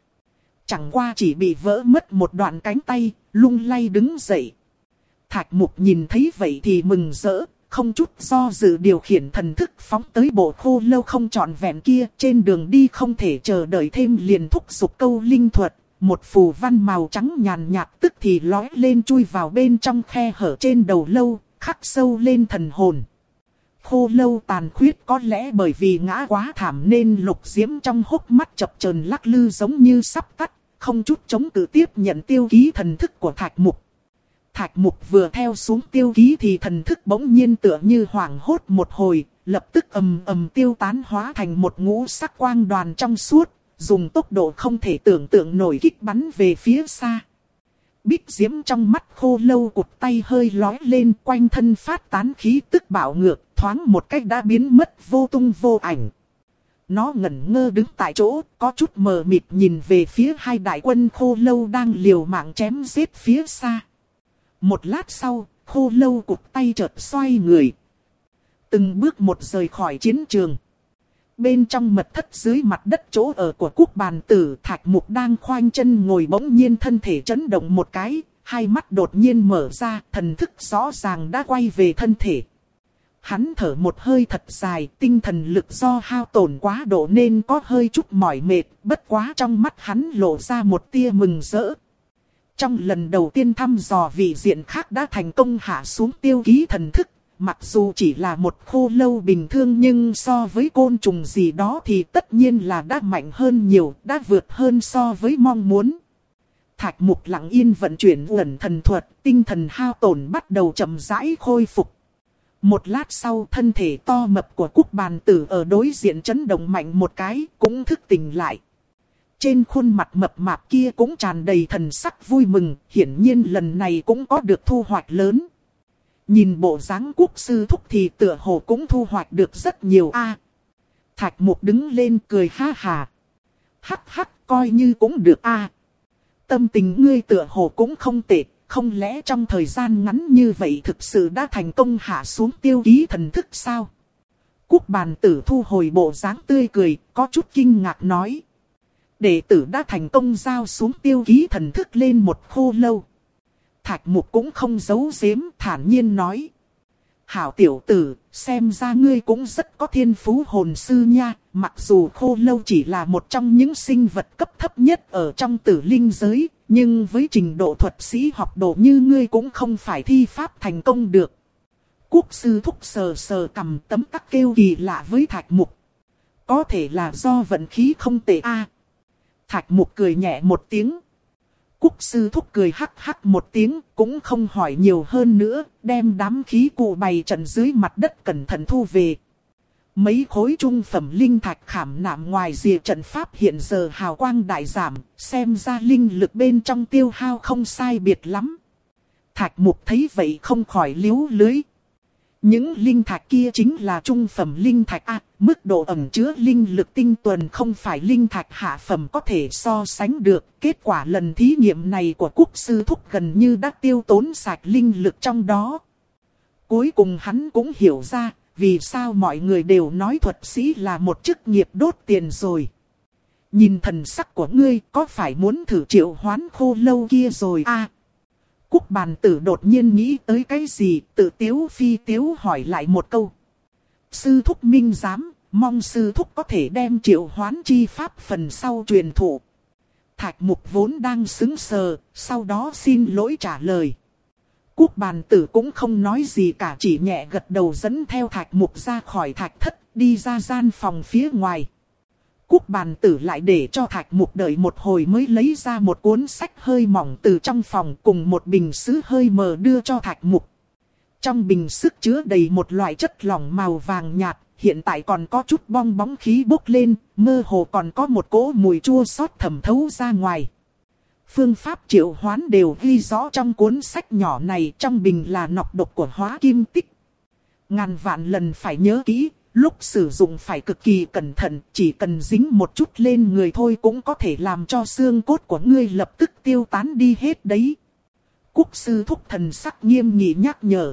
Chẳng qua chỉ bị vỡ mất một đoạn cánh tay, lung lay đứng dậy. Thạch Mục nhìn thấy vậy thì mừng rỡ, không chút do dự điều khiển thần thức phóng tới bộ Khô Lâu không trọn vẹn kia. Trên đường đi không thể chờ đợi thêm liền thúc giục câu linh thuật. Một phù văn màu trắng nhàn nhạt tức thì lói lên chui vào bên trong khe hở trên đầu lâu, khắc sâu lên thần hồn. Khô Lâu tàn khuyết có lẽ bởi vì ngã quá thảm nên lục diễm trong hốc mắt chập chờn lắc lư giống như sắp tắt, không chút chống cự tiếp nhận tiêu ký thần thức của Thạch Mục. Thạch Mục vừa theo xuống tiêu ký thì thần thức bỗng nhiên tựa như hoảng hốt một hồi, lập tức ầm ầm tiêu tán hóa thành một ngũ sắc quang đoàn trong suốt, dùng tốc độ không thể tưởng tượng nổi kích bắn về phía xa. Bích diễm trong mắt Khô Lâu cụt tay hơi lói lên, quanh thân phát tán khí tức bạo ngược, thoáng một cách đã biến mất vô tung vô ảnh. Nó ngẩn ngơ đứng tại chỗ, có chút mờ mịt nhìn về phía hai đại quân Khô Lâu đang liều mạng chém giết phía xa. Một lát sau, Khô Lâu cụt tay chợt xoay người, từng bước một rời khỏi chiến trường. Bên trong mật thất dưới mặt đất chỗ ở của Quốc Bàn Tử, Thạch Mục đang khoanh chân ngồi bỗng nhiên thân thể chấn động một cái, hai mắt đột nhiên mở ra, thần thức rõ ràng đã quay về thân thể. Hắn thở một hơi thật dài, tinh thần lực do hao tổn quá độ nên có hơi chút mỏi mệt, bất quá trong mắt hắn lộ ra một tia mừng rỡ. Trong lần đầu tiên thăm dò vị diện khác đã thành công hạ xuống tiêu ký thần thức. Mặc dù chỉ là một Khô Lâu bình thường nhưng so với côn trùng gì đó thì tất nhiên là đã mạnh hơn nhiều, đã vượt hơn so với mong muốn. Thạch Mục lặng yên vận chuyển uẩn thần thuật, tinh thần hao tổn bắt đầu chậm rãi khôi phục. Một lát sau thân thể to mập của Quốc Bàn Tử ở đối diện chấn động mạnh một cái, cũng thức tỉnh lại. Trên khuôn mặt mập mạp kia cũng tràn đầy thần sắc vui mừng, hiển nhiên lần này cũng có được thu hoạch lớn. Nhìn bộ dáng Quốc sư thúc thì tựa hồ cũng thu hoạch được rất nhiều a. À, Thạch Mục đứng lên cười ha hà. Hắc hắc coi như cũng được a. À, tâm tình ngươi tựa hồ cũng không tệ, không lẽ trong thời gian ngắn như vậy thực sự đã thành công hạ xuống tiêu ký thần thức sao? Quốc Bàn Tử thu hồi bộ dáng tươi cười, có chút kinh ngạc nói. Đệ tử đã thành công giao xuống tiêu ký thần thức lên một Khô Lâu. Thạch Mục cũng không giấu giếm, thản nhiên nói. Hảo tiểu tử, xem ra ngươi cũng rất có thiên phú hồn sư nha. Mặc dù Khô Lâu chỉ là một trong những sinh vật cấp thấp nhất ở trong tử linh giới, nhưng với trình độ thuật sĩ học đồ như ngươi cũng không phải thi pháp thành công được. Quốc sư thúc sờ sờ cầm tấm tắc kêu kỳ lạ với Thạch Mục. Có thể là do vận khí không tệ a. À, Thạch Mục cười nhẹ một tiếng. Quốc sư thúc cười hắc hắc một tiếng, cũng không hỏi nhiều hơn nữa, đem đám khí cụ bày trận dưới mặt đất cẩn thận thu về. Mấy khối trung phẩm linh thạch khảm nạm ngoài rìa trận pháp hiện giờ hào quang đại giảm, xem ra linh lực bên trong tiêu hao không sai biệt lắm. Thạch Mục thấy vậy không khỏi liếu lưới. Những linh thạch kia chính là trung phẩm linh thạch A, mức độ ẩn chứa linh lực tinh tuần không phải linh thạch hạ phẩm có thể so sánh được. Kết quả lần thí nghiệm này của Quốc sư thúc gần như đã tiêu tốn sạch linh lực trong đó. Cuối cùng hắn cũng hiểu ra, vì sao mọi người đều nói thuật sĩ là một chức nghiệp đốt tiền rồi. Nhìn thần sắc của ngươi, có phải muốn thử triệu hoán khô lâu kia rồi a? Cúc bàn tử đột nhiên nghĩ tới cái gì, tự tiếu phi tiếu hỏi lại một câu. Sư thúc minh giám, mong sư thúc có thể đem triệu hoán chi pháp phần sau truyền thụ. Thạch Mục vốn đang sững sờ, sau đó xin lỗi trả lời. Cúc bàn tử cũng không nói gì cả, chỉ nhẹ gật đầu dẫn theo Thạch Mục ra khỏi thạch thất, đi ra gian phòng phía ngoài. Cúc bàn tử lại để cho Thạch Mục đợi một hồi mới lấy ra một cuốn sách hơi mỏng từ trong phòng cùng một bình sứ hơi mờ đưa cho Thạch Mục. Trong bình sức chứa đầy một loại chất lỏng màu vàng nhạt, hiện tại còn có chút bong bóng khí bốc lên, mơ hồ còn có một cỗ mùi chua xót thẩm thấu ra ngoài. Phương pháp triệu hoán đều ghi rõ trong cuốn sách nhỏ này, trong bình là nọc độc của hóa kim tích. Ngàn vạn lần phải nhớ kỹ, lúc sử dụng phải cực kỳ cẩn thận, chỉ cần dính một chút lên người thôi cũng có thể làm cho xương cốt của ngươi lập tức tiêu tán đi hết đấy. Quốc sư thúc thần sắc nghiêm nghị nhắc nhở.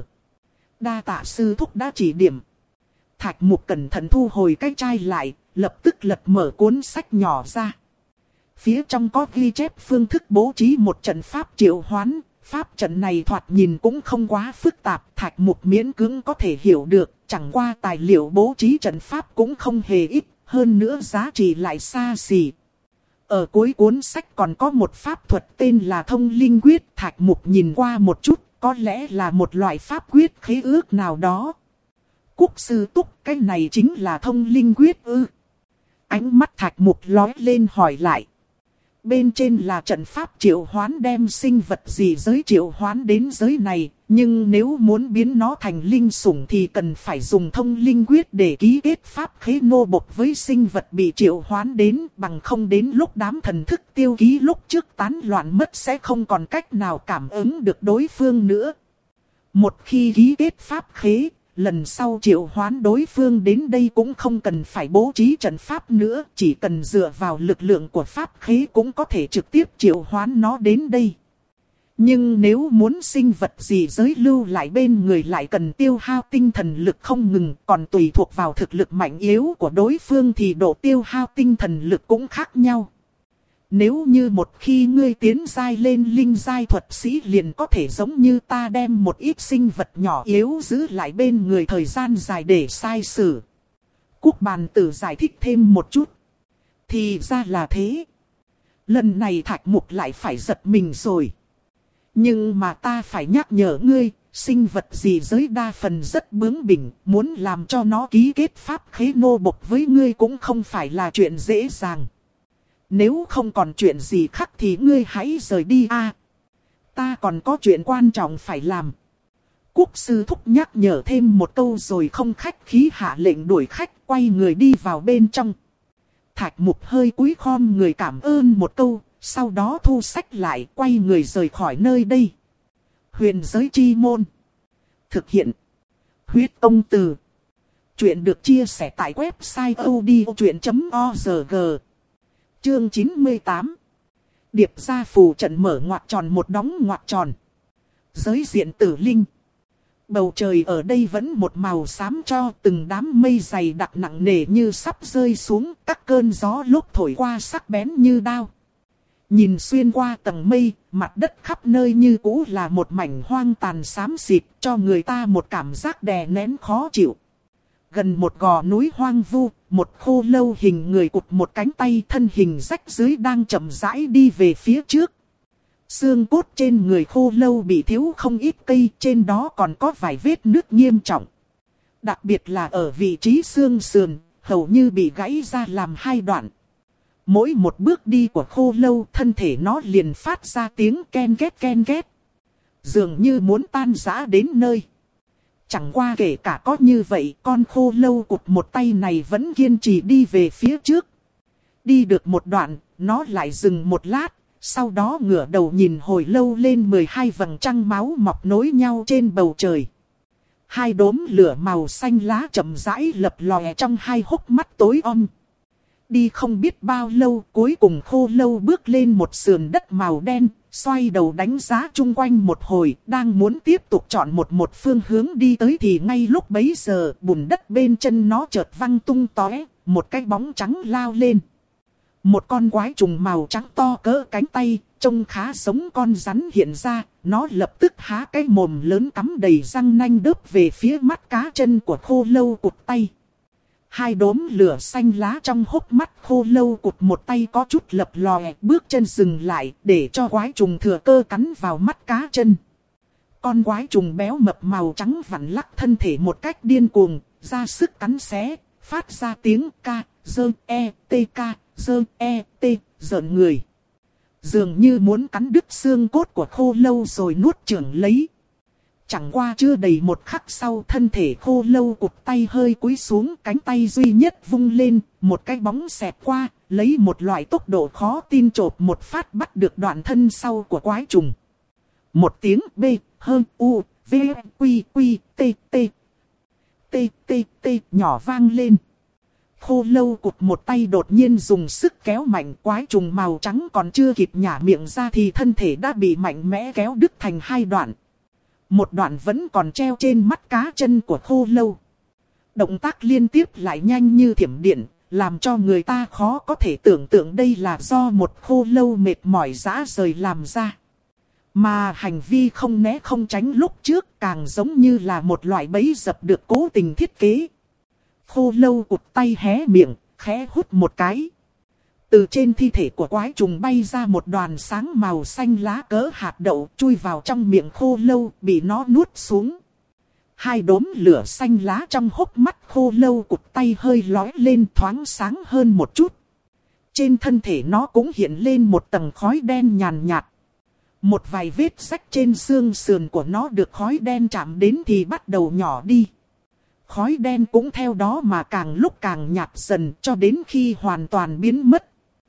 Đa tạ sư thúc đã chỉ điểm. Thạch Mục cẩn thận thu hồi cái chai lại, lập tức lật mở cuốn sách nhỏ ra. Phía trong có ghi chép phương thức bố trí một trận pháp triệu hoán. Pháp trận này thoạt nhìn cũng không quá phức tạp, Thạch Mục miễn cưỡng có thể hiểu được. Chẳng qua tài liệu bố trí trận pháp cũng không hề ít, hơn nữa giá trị lại xa xỉ. Ở cuối cuốn sách còn có một pháp thuật tên là thông linh quyết. Thạch Mục nhìn qua một chút, có lẽ là một loại pháp quyết khế ước nào đó. Quốc sư túc, cái này chính là thông linh quyết ư? Ánh mắt Thạch Mục lóe lên hỏi lại. Bên trên là trận pháp triệu hoán đem sinh vật gì giới triệu hoán đến giới này, nhưng nếu muốn biến nó thành linh sủng thì cần phải dùng thông linh quyết để ký kết pháp khế nô bộc với sinh vật bị triệu hoán đến, bằng không đến lúc đám thần thức tiêu ký lúc trước tán loạn mất sẽ không còn cách nào cảm ứng được đối phương nữa. Một khi ký kết pháp khế, lần sau triệu hoán đối phương đến đây cũng không cần phải bố trí trận pháp nữa, chỉ cần dựa vào lực lượng của pháp khế cũng có thể trực tiếp triệu hoán nó đến đây. Nhưng nếu muốn sinh vật gì giới lưu lại bên người lại cần tiêu hao tinh thần lực không ngừng, còn tùy thuộc vào thực lực mạnh yếu của đối phương thì độ tiêu hao tinh thần lực cũng khác nhau. Nếu như một khi ngươi tiến giai lên linh giai thuật sĩ liền có thể giống như ta đem một ít sinh vật nhỏ yếu giữ lại bên người thời gian dài để sai sử. Quốc bàn tử giải thích thêm một chút. Thì ra là thế. Lần này Thạch Mục lại phải giật mình rồi. Nhưng mà ta phải nhắc nhở ngươi, sinh vật gì giới đa phần rất bướng bỉnh, muốn làm cho nó ký kết pháp khế nô bộc với ngươi cũng không phải là chuyện dễ dàng. Nếu không còn chuyện gì khác thì ngươi hãy rời đi a. Ta còn có chuyện quan trọng phải làm. Quốc sư thúc nhắc nhở thêm một câu rồi không khách khí hạ lệnh đuổi khách, quay người đi vào bên trong. Thạch Mục hơi cúi khom người cảm ơn một câu, sau đó thu sách lại quay người rời khỏi nơi đây. Huyền giới chi môn. Thực hiện. Huyết Tông Từ. Chuyện được chia sẻ tại website odchuyện chấm org. Chương chín mươi tám. Điệp gia phù trận mở ngoặc tròn một đóng ngoặc tròn. Giới diện tử linh. Bầu trời ở đây vẫn một màu xám cho, từng đám mây dày đặc nặng nề như sắp rơi xuống, các cơn gió lúc thổi qua sắc bén như đao. Nhìn xuyên qua tầng mây, mặt đất khắp nơi như cũ là một mảnh hoang tàn xám xịt, cho người ta một cảm giác đè nén khó chịu. Gần một gò núi hoang vu, một khô lâu hình người cụt một cánh tay, thân hình rách dưới đang chậm rãi đi về phía trước. Xương cốt trên người khô lâu bị thiếu không ít cây, trên đó còn có vài vết nứt nghiêm trọng. Đặc biệt là ở vị trí xương sườn, hầu như bị gãy ra làm hai đoạn. Mỗi một bước đi của khô lâu, thân thể nó liền phát ra tiếng ken két ken két. Dường như muốn tan rã đến nơi. Chẳng qua kể cả có như vậy, con khô lâu cụt một tay này vẫn kiên trì đi về phía trước. Đi được một đoạn, nó lại dừng một lát, sau đó ngửa đầu nhìn hồi lâu lên mười hai vầng trăng máu mọc nối nhau trên bầu trời. Hai đốm lửa màu xanh lá chậm rãi lập lòe trong hai hốc mắt tối om. Đi không biết bao lâu, cuối cùng khô lâu bước lên một sườn đất màu đen, xoay đầu đánh giá chung quanh một hồi, đang muốn tiếp tục chọn một một phương hướng đi tới thì ngay lúc bấy giờ, bùn đất bên chân nó chợt văng tung tóe, một cái bóng trắng lao lên. Một con quái trùng màu trắng to cỡ cánh tay, trông khá giống con rắn hiện ra, nó lập tức há cái mồm lớn cắm đầy răng nanh đớp về phía mắt cá chân của khô lâu cụt tay. Hai đốm lửa xanh lá trong hốc mắt khô lâu cụt một tay có chút lập lòe, bước chân dừng lại để cho quái trùng thừa cơ cắn vào mắt cá chân. Con quái trùng béo mập màu trắng vặn lắc thân thể một cách điên cuồng, ra sức cắn xé, phát ra tiếng ca, dơ e, tê ca, dơ e, tê, giỡn người. Dường như muốn cắn đứt xương cốt của khô lâu rồi nuốt chửng lấy. Chẳng qua chưa đầy một khắc sau, thân thể khô lâu cụt tay hơi cúi xuống, cánh tay duy nhất vung lên, một cái bóng xẹt qua, lấy một loại tốc độ khó tin chộp một phát bắt được đoạn thân sau của quái trùng. Một tiếng B, hơn U, V, Quy, Quy, T, T, T, T, T nhỏ vang lên. Khô lâu cụt một tay đột nhiên dùng sức kéo mạnh, quái trùng màu trắng còn chưa kịp nhả miệng ra thì thân thể đã bị mạnh mẽ kéo đứt thành hai đoạn. Một đoạn vẫn còn treo trên mắt cá chân của khô lâu. Động tác liên tiếp lại nhanh như thiểm điện, làm cho người ta khó có thể tưởng tượng đây là do một khô lâu mệt mỏi rã rời làm ra. Mà hành vi không né không tránh lúc trước càng giống như là một loại bẫy dập được cố tình thiết kế. Khô lâu cụt tay hé miệng, khẽ hút một cái. Từ trên thi thể của quái trùng bay ra một đoàn sáng màu xanh lá cỡ hạt đậu, chui vào trong miệng khô lâu, bị nó nuốt xuống. Hai đốm lửa xanh lá trong hốc mắt khô lâu cụt tay hơi lóe lên, thoáng sáng hơn một chút. Trên thân thể nó cũng hiện lên một tầng khói đen nhàn nhạt. Một vài vết rách trên xương sườn của nó được khói đen chạm đến thì bắt đầu nhỏ đi. Khói đen cũng theo đó mà càng lúc càng nhạt dần cho đến khi hoàn toàn biến mất.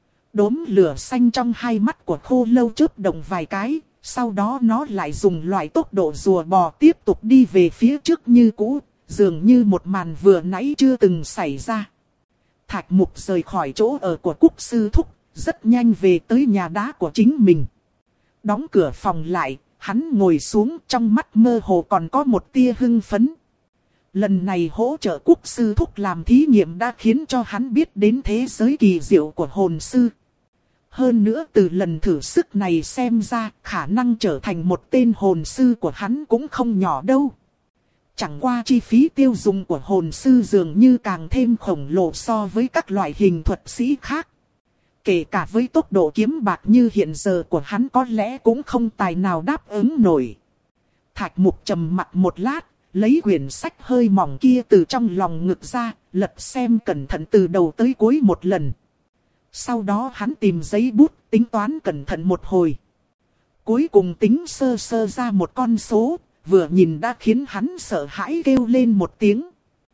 Đốm lửa xanh trong hai mắt của khô lâu chớp động vài cái, sau đó nó lại dùng loại tốc độ rùa bò tiếp tục đi về phía trước như cũ, dường như một màn vừa nãy chưa từng xảy ra. Thạch Mục rời khỏi chỗ ở của Cúc Sư Thúc, rất nhanh về tới nhà đá của chính mình. Đóng cửa phòng lại, hắn ngồi xuống, trong mắt mơ hồ còn có một tia hưng phấn. Lần này hỗ trợ Cúc Sư Thúc làm thí nghiệm đã khiến cho hắn biết đến thế giới kỳ diệu của hồn sư. Hơn nữa từ lần thử sức này xem ra khả năng trở thành một tên hồn sư của hắn cũng không nhỏ đâu. Chẳng qua chi phí tiêu dùng của hồn sư dường như càng thêm khổng lồ so với các loại hình thuật sĩ khác. Kể cả với tốc độ kiếm bạc như hiện giờ của hắn có lẽ cũng không tài nào đáp ứng nổi. Thạch Mục trầm mặt một lát, lấy quyển sách hơi mỏng kia từ trong lòng ngực ra, lật xem cẩn thận từ đầu tới cuối một lần. Sau đó hắn tìm giấy bút, tính toán cẩn thận một hồi. Cuối cùng tính sơ sơ ra một con số, vừa nhìn đã khiến hắn sợ hãi kêu lên một tiếng.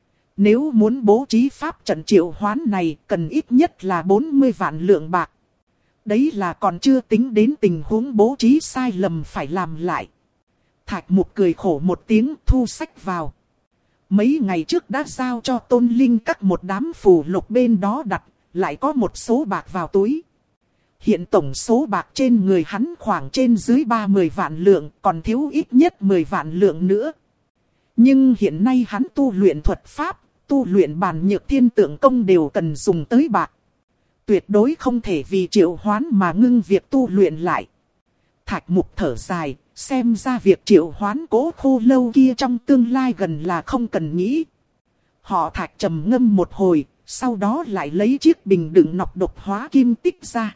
Nếu muốn bố trí pháp trận triệu hoán này, cần ít nhất là bốn mươi vạn lượng bạc. Đấy là còn chưa tính đến tình huống bố trí sai lầm phải làm lại. Thạch Mục cười khổ một tiếng, thu sách vào. Mấy ngày trước đã giao cho Tôn Linh các một đám phù lục bên đó đặt, lại có một số bạc vào túi. Hiện tổng số bạc trên người hắn khoảng trên dưới ba mươi vạn lượng, còn thiếu ít nhất mười vạn lượng nữa. Nhưng hiện nay hắn tu luyện thuật pháp, tu luyện bàn nhược thiên tượng công đều cần dùng tới bạc. Tuyệt đối không thể vì triệu hoán mà ngưng việc tu luyện lại. Thạch Mục thở dài, xem ra việc triệu hoán cố khô lâu kia trong tương lai gần là không cần nghĩ. Họ Thạch trầm ngâm một hồi, sau đó lại lấy chiếc bình đựng nọc độc hóa kim tích ra.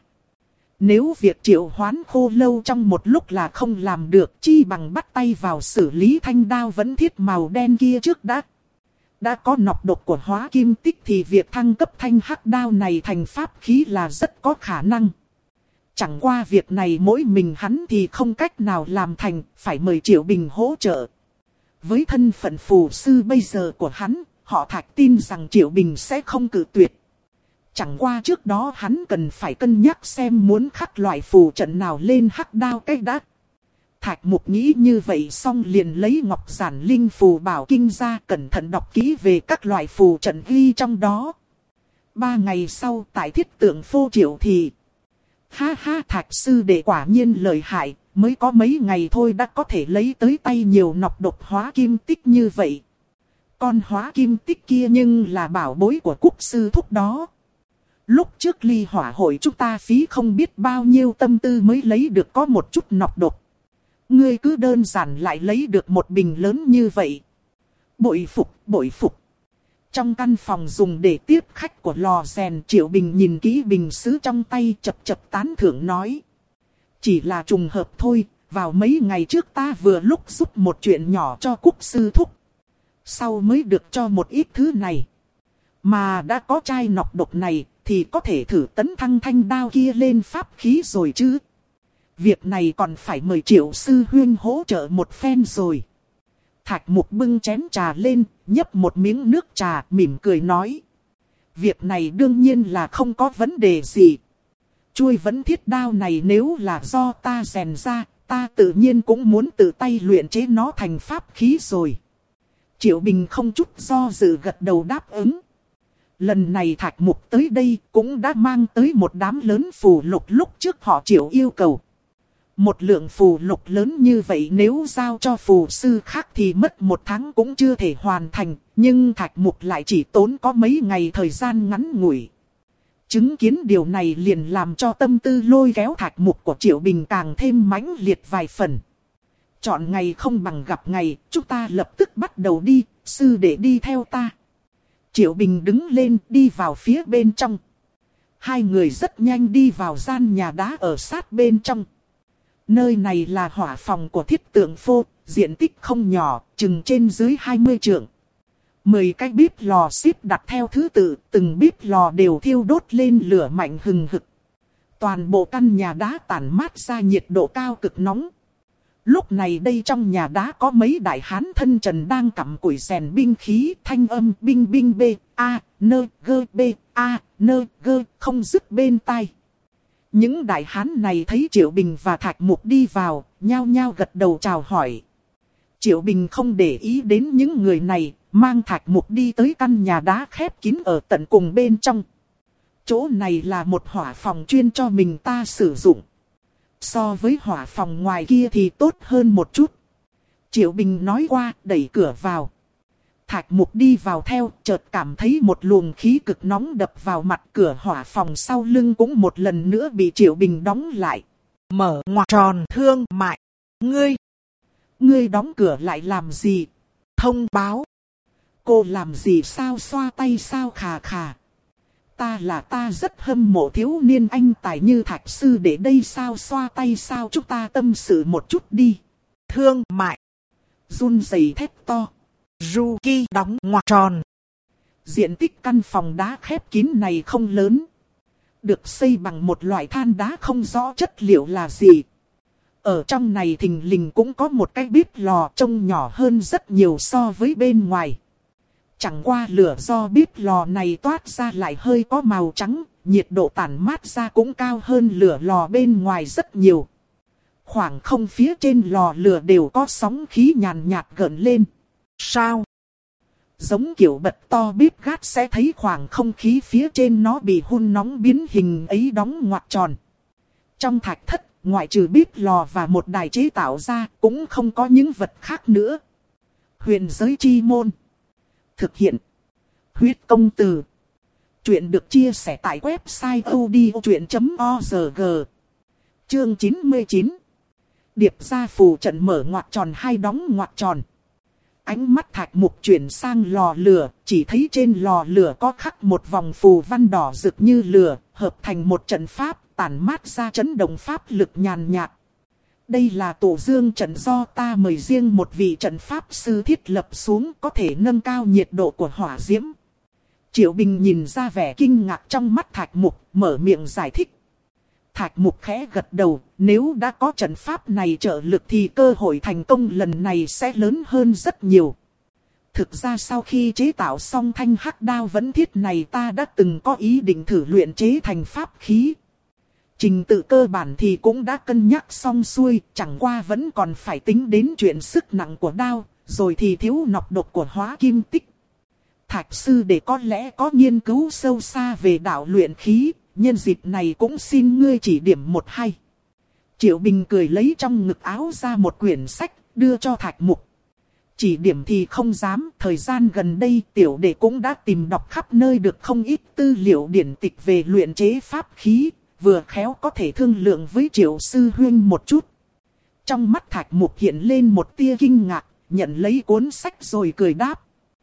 Nếu việc triệu hoán khô lâu trong một lúc là không làm được, chi bằng bắt tay vào xử lý thanh đao vẫn thiết màu đen kia trước đã. Đã có nọc độc của hóa kim tích thì việc thăng cấp thanh hắc đao này thành pháp khí là rất có khả năng. Chẳng qua việc này mỗi mình hắn thì không cách nào làm thành, phải mời Triệu Bình hỗ trợ. Với thân phận phù sư bây giờ của hắn, họ Thạch tin rằng Triệu Bình sẽ không cự tuyệt. Chẳng qua trước đó hắn cần phải cân nhắc xem muốn khắc loại phù trận nào lên hắc đao cách đã. Thạch Mục nghĩ như vậy xong liền lấy ngọc giản linh phù bảo kinh ra, cẩn thận đọc kỹ về các loại phù trận ghi trong đó. Ba ngày sau tại thiết tượng phô Triệu thì... Ha ha, Thạch sư đệ quả nhiên lợi hại, mới có mấy ngày thôi đã có thể lấy tới tay nhiều nọc độc hóa kim tích như vậy. Con hóa kim tích kia nhưng là bảo bối của Cúc sư thúc đó. Lúc trước ly hỏa hội chúng ta phí không biết bao nhiêu tâm tư mới lấy được có một chút nọc độc. Ngươi cứ đơn giản lại lấy được một bình lớn như vậy. Bội phục, bội phục. Trong căn phòng dùng để tiếp khách của lò rèn, Triệu Bình nhìn kỹ bình sứ trong tay, chập chập tán thưởng nói. Chỉ là trùng hợp thôi, vào mấy ngày trước ta vừa lúc giúp một chuyện nhỏ cho Cúc sư thúc. Sau mới được cho một ít thứ này. Mà đã có chai nọc độc này, thì có thể thử tấn thăng thanh đao kia lên pháp khí rồi chứ. Việc này còn phải mời Triệu sư huynh hỗ trợ một phen rồi. Thạch Mục bưng chén trà lên, nhấp một miếng nước trà, mỉm cười nói. Việc này đương nhiên là không có vấn đề gì. Chuôi vấn thiết đao này nếu là do ta rèn ra, ta tự nhiên cũng muốn tự tay luyện chế nó thành pháp khí rồi. Triệu Bình không chút do dự gật đầu đáp ứng. Lần này Thạch Mục tới đây cũng đã mang tới một đám lớn phù lục lúc trước họ Triệu yêu cầu. Một lượng phù lục lớn như vậy nếu giao cho phù sư khác thì mất một tháng cũng chưa thể hoàn thành, nhưng Thạch Mục lại chỉ tốn có mấy ngày thời gian ngắn ngủi. Chứng kiến điều này liền làm cho tâm tư lôi kéo Thạch Mục của Triệu Bình càng thêm mãnh liệt vài phần. Chọn ngày không bằng gặp ngày, chúng ta lập tức bắt đầu đi, sư đệ đi theo ta. Triệu Bình đứng lên đi vào phía bên trong. Hai người rất nhanh đi vào gian nhà đá ở sát bên trong. Nơi này là hỏa phòng của thiết tượng phô, diện tích không nhỏ, chừng trên dưới hai mươi trượng. Mười cái bếp lò xếp đặt theo thứ tự, từng bếp lò đều thiêu đốt lên lửa mạnh hừng hực. Toàn bộ căn nhà đá tản mát ra nhiệt độ cao cực nóng. Lúc này đây trong nhà đá có mấy đại hán thân trần đang cặm cùi rèn binh khí, thanh âm binh binh b, a, nơ, gơ, b, a, nơ, gơ, không dứt bên tai. Những đại hán này thấy Triệu Bình và Thạch Mục đi vào, nhao nhao gật đầu chào hỏi. Triệu Bình không để ý đến những người này, mang Thạch Mục đi tới căn nhà đá khép kín ở tận cùng bên trong. Chỗ này là một hỏa phòng chuyên cho mình ta sử dụng. So với hỏa phòng ngoài kia thì tốt hơn một chút. Triệu Bình nói qua, đẩy cửa vào. Thạch Mục đi vào theo, chợt cảm thấy một luồng khí cực nóng đập vào mặt, cửa hỏa phòng sau lưng cũng một lần nữa bị Triệu Bình đóng lại. Mở ngoặc tròn thương mại. Ngươi, ngươi đóng cửa lại làm gì? Thông báo. Cô làm gì sao xoa tay sao khà khà? Ta là ta rất hâm mộ thiếu niên anh tài như Thạch sư để đây sao xoa tay sao, chúng ta tâm sự một chút đi. Thương mại. Run rẩy thét to. Ruki đóng ngoặc tròn. Diện tích căn phòng đá khép kín này không lớn. Được xây bằng một loại than đá không rõ chất liệu là gì. Ở trong này thình lình cũng có một cái bếp lò trông nhỏ hơn rất nhiều so với bên ngoài. Chẳng qua lửa do bếp lò này toát ra lại hơi có màu trắng, nhiệt độ tản mát ra cũng cao hơn lửa lò bên ngoài rất nhiều. Khoảng không phía trên lò lửa đều có sóng khí nhàn nhạt gợn lên. Sao? Giống kiểu bật to bếp gát sẽ thấy khoảng không khí phía trên nó bị hun nóng biến hình ấy đóng ngoặc tròn. Trong thạch thất, ngoại trừ bếp lò và một đài chế tạo ra, cũng không có những vật khác nữa. Huyền giới chi môn. Thực hiện. Huyết công từ. Chuyện được chia sẻ tại website odchuyện chấm org. Chương chín mươi chín. Điệp ra phù trận mở ngoặc tròn hai đóng ngoặc tròn. Ánh mắt Thạch Mục chuyển sang lò lửa, chỉ thấy trên lò lửa có khắc một vòng phù văn đỏ rực như lửa, hợp thành một trận pháp, tản mát ra chấn động pháp lực nhàn nhạt. Đây là tổ dương trận do ta mời riêng một vị trận pháp sư thiết lập xuống, có thể nâng cao nhiệt độ của hỏa diễm. Triệu Bình nhìn ra vẻ kinh ngạc trong mắt Thạch Mục, mở miệng giải thích. Thạch Mục khẽ gật đầu, nếu đã có trận pháp này trợ lực thì cơ hội thành công lần này sẽ lớn hơn rất nhiều. Thực ra sau khi chế tạo xong thanh hắc đao vấn thiết này ta đã từng có ý định thử luyện chế thành pháp khí. Trình tự cơ bản thì cũng đã cân nhắc xong xuôi, chẳng qua vẫn còn phải tính đến chuyện sức nặng của đao, rồi thì thiếu nọc độc của hóa kim tích. Thạch sư để có lẽ có nghiên cứu sâu xa về đạo luyện khí, nhân dịp này cũng xin ngươi chỉ điểm một hai. Triệu Bình cười lấy trong ngực áo ra một quyển sách, đưa cho Thạch Mục. Chỉ điểm thì không dám, thời gian gần đây tiểu đệ cũng đã tìm đọc khắp nơi được không ít tư liệu điển tịch về luyện chế pháp khí, vừa khéo có thể thương lượng với Triệu sư huynh một chút. Trong mắt Thạch Mục hiện lên một tia kinh ngạc, nhận lấy cuốn sách rồi cười đáp.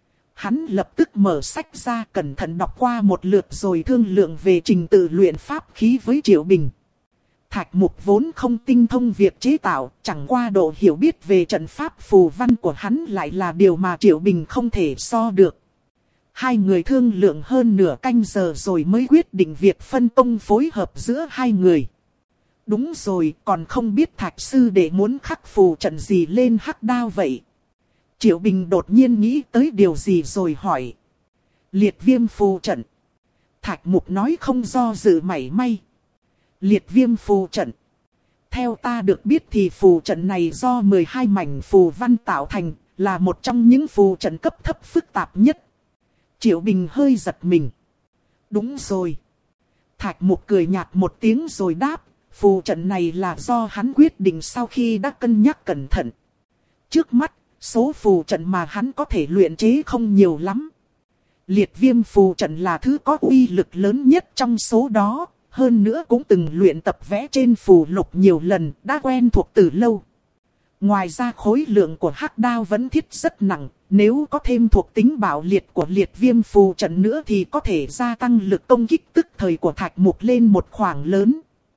Hắn lập tức mở sách ra cẩn thận đọc qua một lượt rồi thương lượng về trình tự luyện pháp khí với Triệu Bình. Thạch Mục vốn không tinh thông việc chế tạo, chẳng qua độ hiểu biết về trận pháp phù văn của hắn lại là điều mà Triệu Bình không thể so được. Hai người thương lượng hơn nửa canh giờ rồi mới quyết định việc phân công phối hợp giữa hai người. Đúng rồi, còn không biết Thạch sư đệ muốn khắc phù trận gì lên hắc đao vậy? Triệu Bình đột nhiên nghĩ tới điều gì rồi hỏi. Liệt viêm phù trận. Thạch Mục nói không do dự mảy may. Liệt viêm phù trận. Theo ta được biết thì phù trận này do mười hai mảnh phù văn tạo thành, là một trong những phù trận cấp thấp phức tạp nhất. Triệu Bình hơi giật mình. Đúng rồi. Thạch Mục cười nhạt một tiếng rồi đáp, phù trận này là do hắn quyết định sau khi đã cân nhắc cẩn thận. Trước mắt, số phù trận mà hắn có thể luyện chế không nhiều lắm. Liệt viêm phù trận là thứ có uy lực lớn nhất trong số đó, hơn nữa cũng từng luyện tập vẽ trên phù lục nhiều lần, đã quen thuộc từ lâu. Ngoài ra khối lượng của hắc đao vẫn thiết rất nặng, nếu có thêm thuộc tính bảo liệt của liệt viêm phù trận nữa thì có thể gia tăng lực công kích tức thời của Thạch Mục lên một khoảng lớn.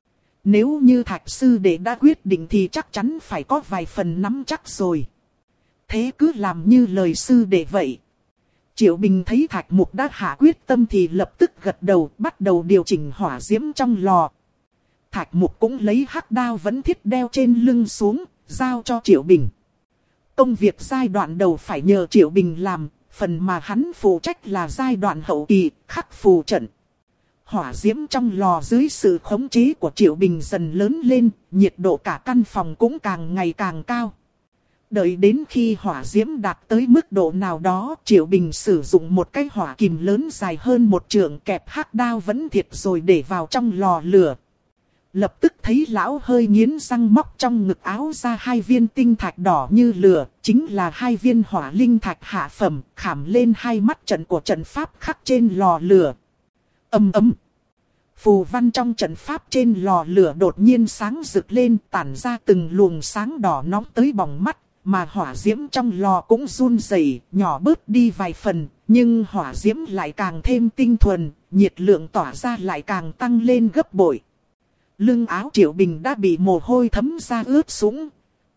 Nếu như Thạch sư đệ đã quyết định thì chắc chắn phải có vài phần nắm chắc rồi. Thế cứ làm như lời sư đệ vậy. Triệu Bình thấy Thạch Mục đã hạ quyết tâm thì lập tức gật đầu, bắt đầu điều chỉnh hỏa diễm trong lò. Thạch Mục cũng lấy hắc đao vẫn thiết đeo trên lưng xuống, giao cho Triệu Bình. Công việc giai đoạn đầu phải nhờ Triệu Bình làm, phần mà hắn phụ trách là giai đoạn hậu kỳ, khắc phù trận. Hỏa diễm trong lò dưới sự khống chế của Triệu Bình dần lớn lên, nhiệt độ cả căn phòng cũng càng ngày càng cao. Đợi đến khi hỏa diễm đạt tới mức độ nào đó, Triệu Bình sử dụng một cái hỏa kìm lớn dài hơn một trượng kẹp hắc đao vẫn thiệt rồi để vào trong lò lửa. Lập tức thấy lão hơi nghiến răng móc trong ngực áo ra hai viên tinh thạch đỏ như lửa, chính là hai viên hỏa linh thạch hạ phẩm, khảm lên hai mắt trận của trận pháp khắc trên lò lửa. Ầm ầm. Phù văn trong trận pháp trên lò lửa đột nhiên sáng rực lên, tản ra từng luồng sáng đỏ nóng tới bỏng mắt. Mà hỏa diễm trong lò cũng run rẩy, nhỏ bớt đi vài phần, nhưng hỏa diễm lại càng thêm tinh thuần, nhiệt lượng tỏa ra lại càng tăng lên gấp bội. Lưng áo Triệu Bình đã bị mồ hôi thấm ra ướt sũng.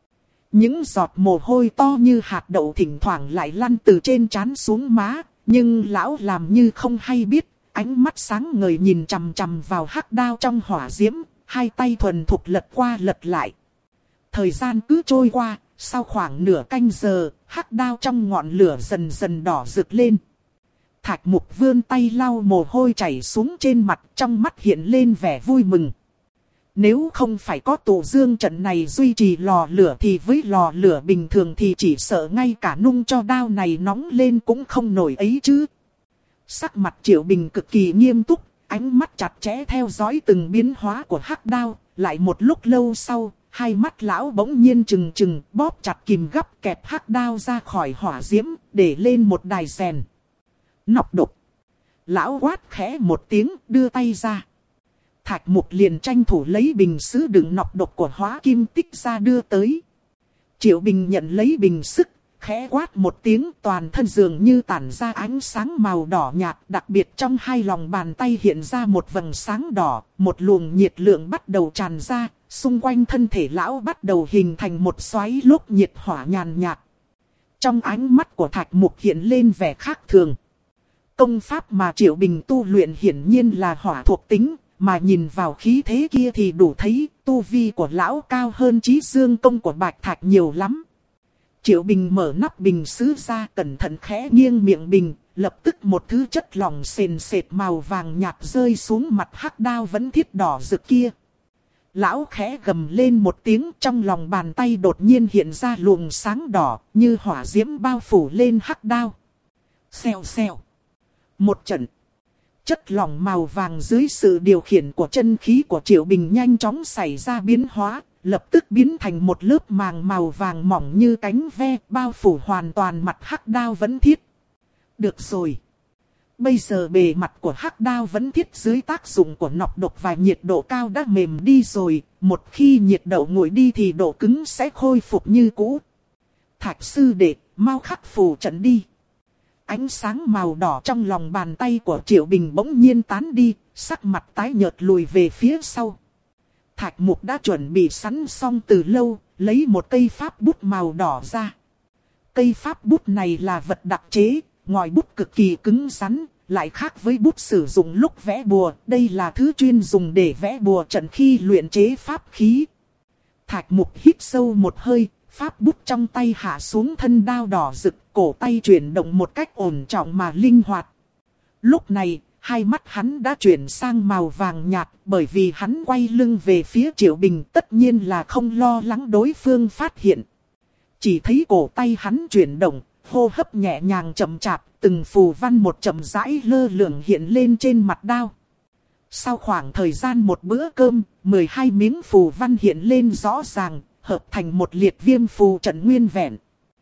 Những giọt mồ hôi to như hạt đậu thỉnh thoảng lại lăn từ trên trán xuống má, nhưng lão làm như không hay biết, ánh mắt sáng ngời nhìn chằm chằm vào hắc đao trong hỏa diễm, hai tay thuần thục lật qua lật lại. Thời gian cứ trôi qua. Sau khoảng nửa canh giờ, hắc đao trong ngọn lửa dần dần đỏ rực lên. Thạch Mục vươn tay lau mồ hôi chảy xuống trên mặt, trong mắt hiện lên vẻ vui mừng. Nếu không phải có tụ dương trận này duy trì lò lửa thì với lò lửa bình thường thì chỉ sợ ngay cả nung cho đao này nóng lên cũng không nổi ấy chứ. Sắc mặt Triệu Bình cực kỳ nghiêm túc, ánh mắt chặt chẽ theo dõi từng biến hóa của hắc đao, lại một lúc lâu sau. Hai mắt lão bỗng nhiên trừng trừng, bóp chặt kìm gấp kẹp hắc đao ra khỏi hỏa diễm, để lên một đài rèn. Nọc độc. Lão quát khẽ một tiếng, đưa tay ra. Thạch Mục liền tranh thủ lấy bình sứ đựng nọc độc của hóa kim tích ra đưa tới. Triệu Bình nhận lấy bình sức, khẽ quát một tiếng, toàn thân dường như tản ra ánh sáng màu đỏ nhạt, đặc biệt trong hai lòng bàn tay hiện ra một vầng sáng đỏ, một luồng nhiệt lượng bắt đầu tràn ra. Xung quanh thân thể lão bắt đầu hình thành một xoáy lốc nhiệt hỏa nhàn nhạt. Trong ánh mắt của Thạch Mục hiện lên vẻ khác thường. Công pháp mà Triệu Bình tu luyện hiển nhiên là hỏa thuộc tính, mà nhìn vào khí thế kia thì đủ thấy tu vi của lão cao hơn Chí Dương công của Bạch Thạch nhiều lắm. Triệu Bình mở nắp bình sứ ra, cẩn thận khẽ nghiêng miệng bình, lập tức một thứ chất lỏng sền sệt màu vàng nhạt rơi xuống mặt hắc đao vẫn thiết đỏ rực kia. Lão khẽ gầm lên một tiếng, trong lòng bàn tay đột nhiên hiện ra luồng sáng đỏ, như hỏa diễm bao phủ lên hắc đao. Xèo xèo. Một trận. Chất lỏng màu vàng dưới sự điều khiển của chân khí của Triệu Bình nhanh chóng xảy ra biến hóa, lập tức biến thành một lớp màng màu vàng mỏng như cánh ve, bao phủ hoàn toàn mặt hắc đao vẫn thiết. Được rồi. Bây giờ bề mặt của hắc đao vẫn thiết dưới tác dụng của nọc độc và nhiệt độ cao đã mềm đi rồi, một khi nhiệt độ nguội đi thì độ cứng sẽ khôi phục như cũ. Thạch sư đệ, mau khắc phù trận đi. Ánh sáng màu đỏ trong lòng bàn tay của Triệu Bình bỗng nhiên tán đi, sắc mặt tái nhợt lùi về phía sau. Thạch Mục đã chuẩn bị sẵn xong từ lâu, lấy một cây pháp bút màu đỏ ra. Cây pháp bút này là vật đặc chế, ngòi bút cực kỳ cứng rắn, lại khác với bút sử dụng lúc vẽ bùa. Đây là thứ chuyên dùng để vẽ bùa trận khi luyện chế pháp khí. Thạch Mục hít sâu một hơi, pháp bút trong tay hạ xuống thân đao đỏ rực, cổ tay chuyển động một cách ổn trọng mà linh hoạt. Lúc này, hai mắt hắn đã chuyển sang màu vàng nhạt, bởi vì hắn quay lưng về phía Triệu Bình, tất nhiên là không lo lắng đối phương phát hiện. Chỉ thấy cổ tay hắn chuyển động, hô hấp nhẹ nhàng chậm chạp, từng phù văn một chậm rãi lơ lửng hiện lên trên mặt đao. Sau khoảng thời gian một bữa cơm, mười hai miếng phù văn hiện lên rõ ràng, hợp thành một liệt viêm phù trận nguyên vẹn.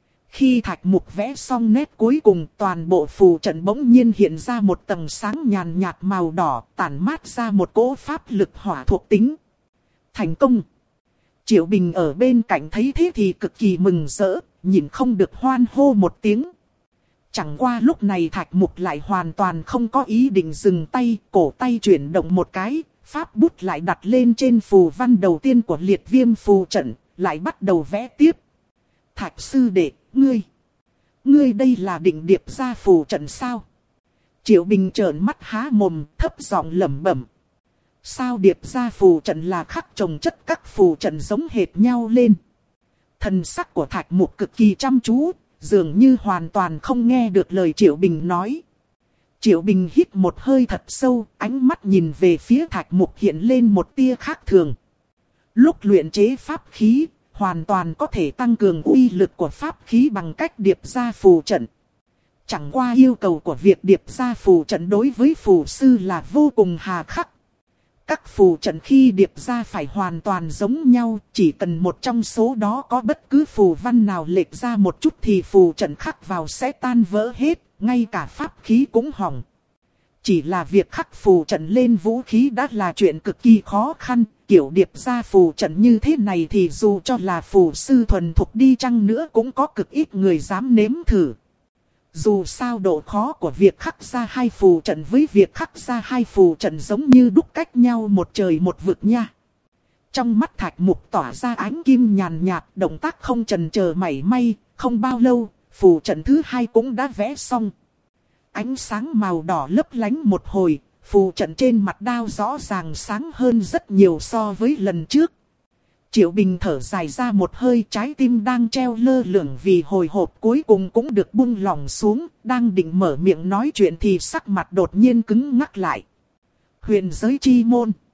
Khi Thạch Mục vẽ xong nét cuối cùng, toàn bộ phù trận bỗng nhiên hiện ra một tầng sáng nhàn nhạt màu đỏ, tản mát ra một cỗ pháp lực hỏa thuộc tính. Thành công! Triệu Bình ở bên cạnh thấy thế thì cực kỳ mừng rỡ, nhìn không được hoan hô một tiếng. Chẳng qua lúc này Thạch Mục lại hoàn toàn không có ý định dừng tay, cổ tay chuyển động một cái, pháp bút lại đặt lên trên phù văn đầu tiên của liệt viêm phù trận, lại bắt đầu vẽ tiếp. Thạch sư đệ, ngươi, ngươi đây là định điệp ra phù trận sao? Triệu Bình trợn mắt há mồm, thấp giọng lẩm bẩm. Sao điệp ra phù trận là khắc chồng chất các phù trận giống hệt nhau lên? Thần sắc của Thạch Mục cực kỳ chăm chú, dường như hoàn toàn không nghe được lời Triệu Bình nói. Triệu Bình hít một hơi thật sâu, ánh mắt nhìn về phía Thạch Mục hiện lên một tia khác thường. Lúc luyện chế pháp khí, hoàn toàn có thể tăng cường uy lực của pháp khí bằng cách điệp ra phù trận. Chẳng qua yêu cầu của việc điệp ra phù trận đối với phù sư là vô cùng hà khắc. Các phù trận khi điệp ra phải hoàn toàn giống nhau, chỉ cần một trong số đó có bất cứ phù văn nào lệch ra một chút thì phù trận khắc vào sẽ tan vỡ hết, ngay cả pháp khí cũng hỏng. Chỉ là việc khắc phù trận lên vũ khí đã là chuyện cực kỳ khó khăn, kiểu điệp ra phù trận như thế này thì dù cho là phù sư thuần thục đi chăng nữa cũng có cực ít người dám nếm thử. Dù sao độ khó của việc khắc ra hai phù trận với việc khắc ra hai phù trận giống như đúc cách nhau một trời một vực nha. Trong mắt Thạch Mục tỏa ra ánh kim nhàn nhạt, động tác không chần chờ mảy may, không bao lâu, phù trận thứ hai cũng đã vẽ xong. Ánh sáng màu đỏ lấp lánh một hồi, phù trận trên mặt đao rõ ràng sáng hơn rất nhiều so với lần trước. Triệu Bình thở dài ra một hơi, trái tim đang treo lơ lửng vì hồi hộp cuối cùng cũng được buông lỏng xuống, đang định mở miệng nói chuyện thì sắc mặt đột nhiên cứng ngắc lại. Huyền giới chi môn.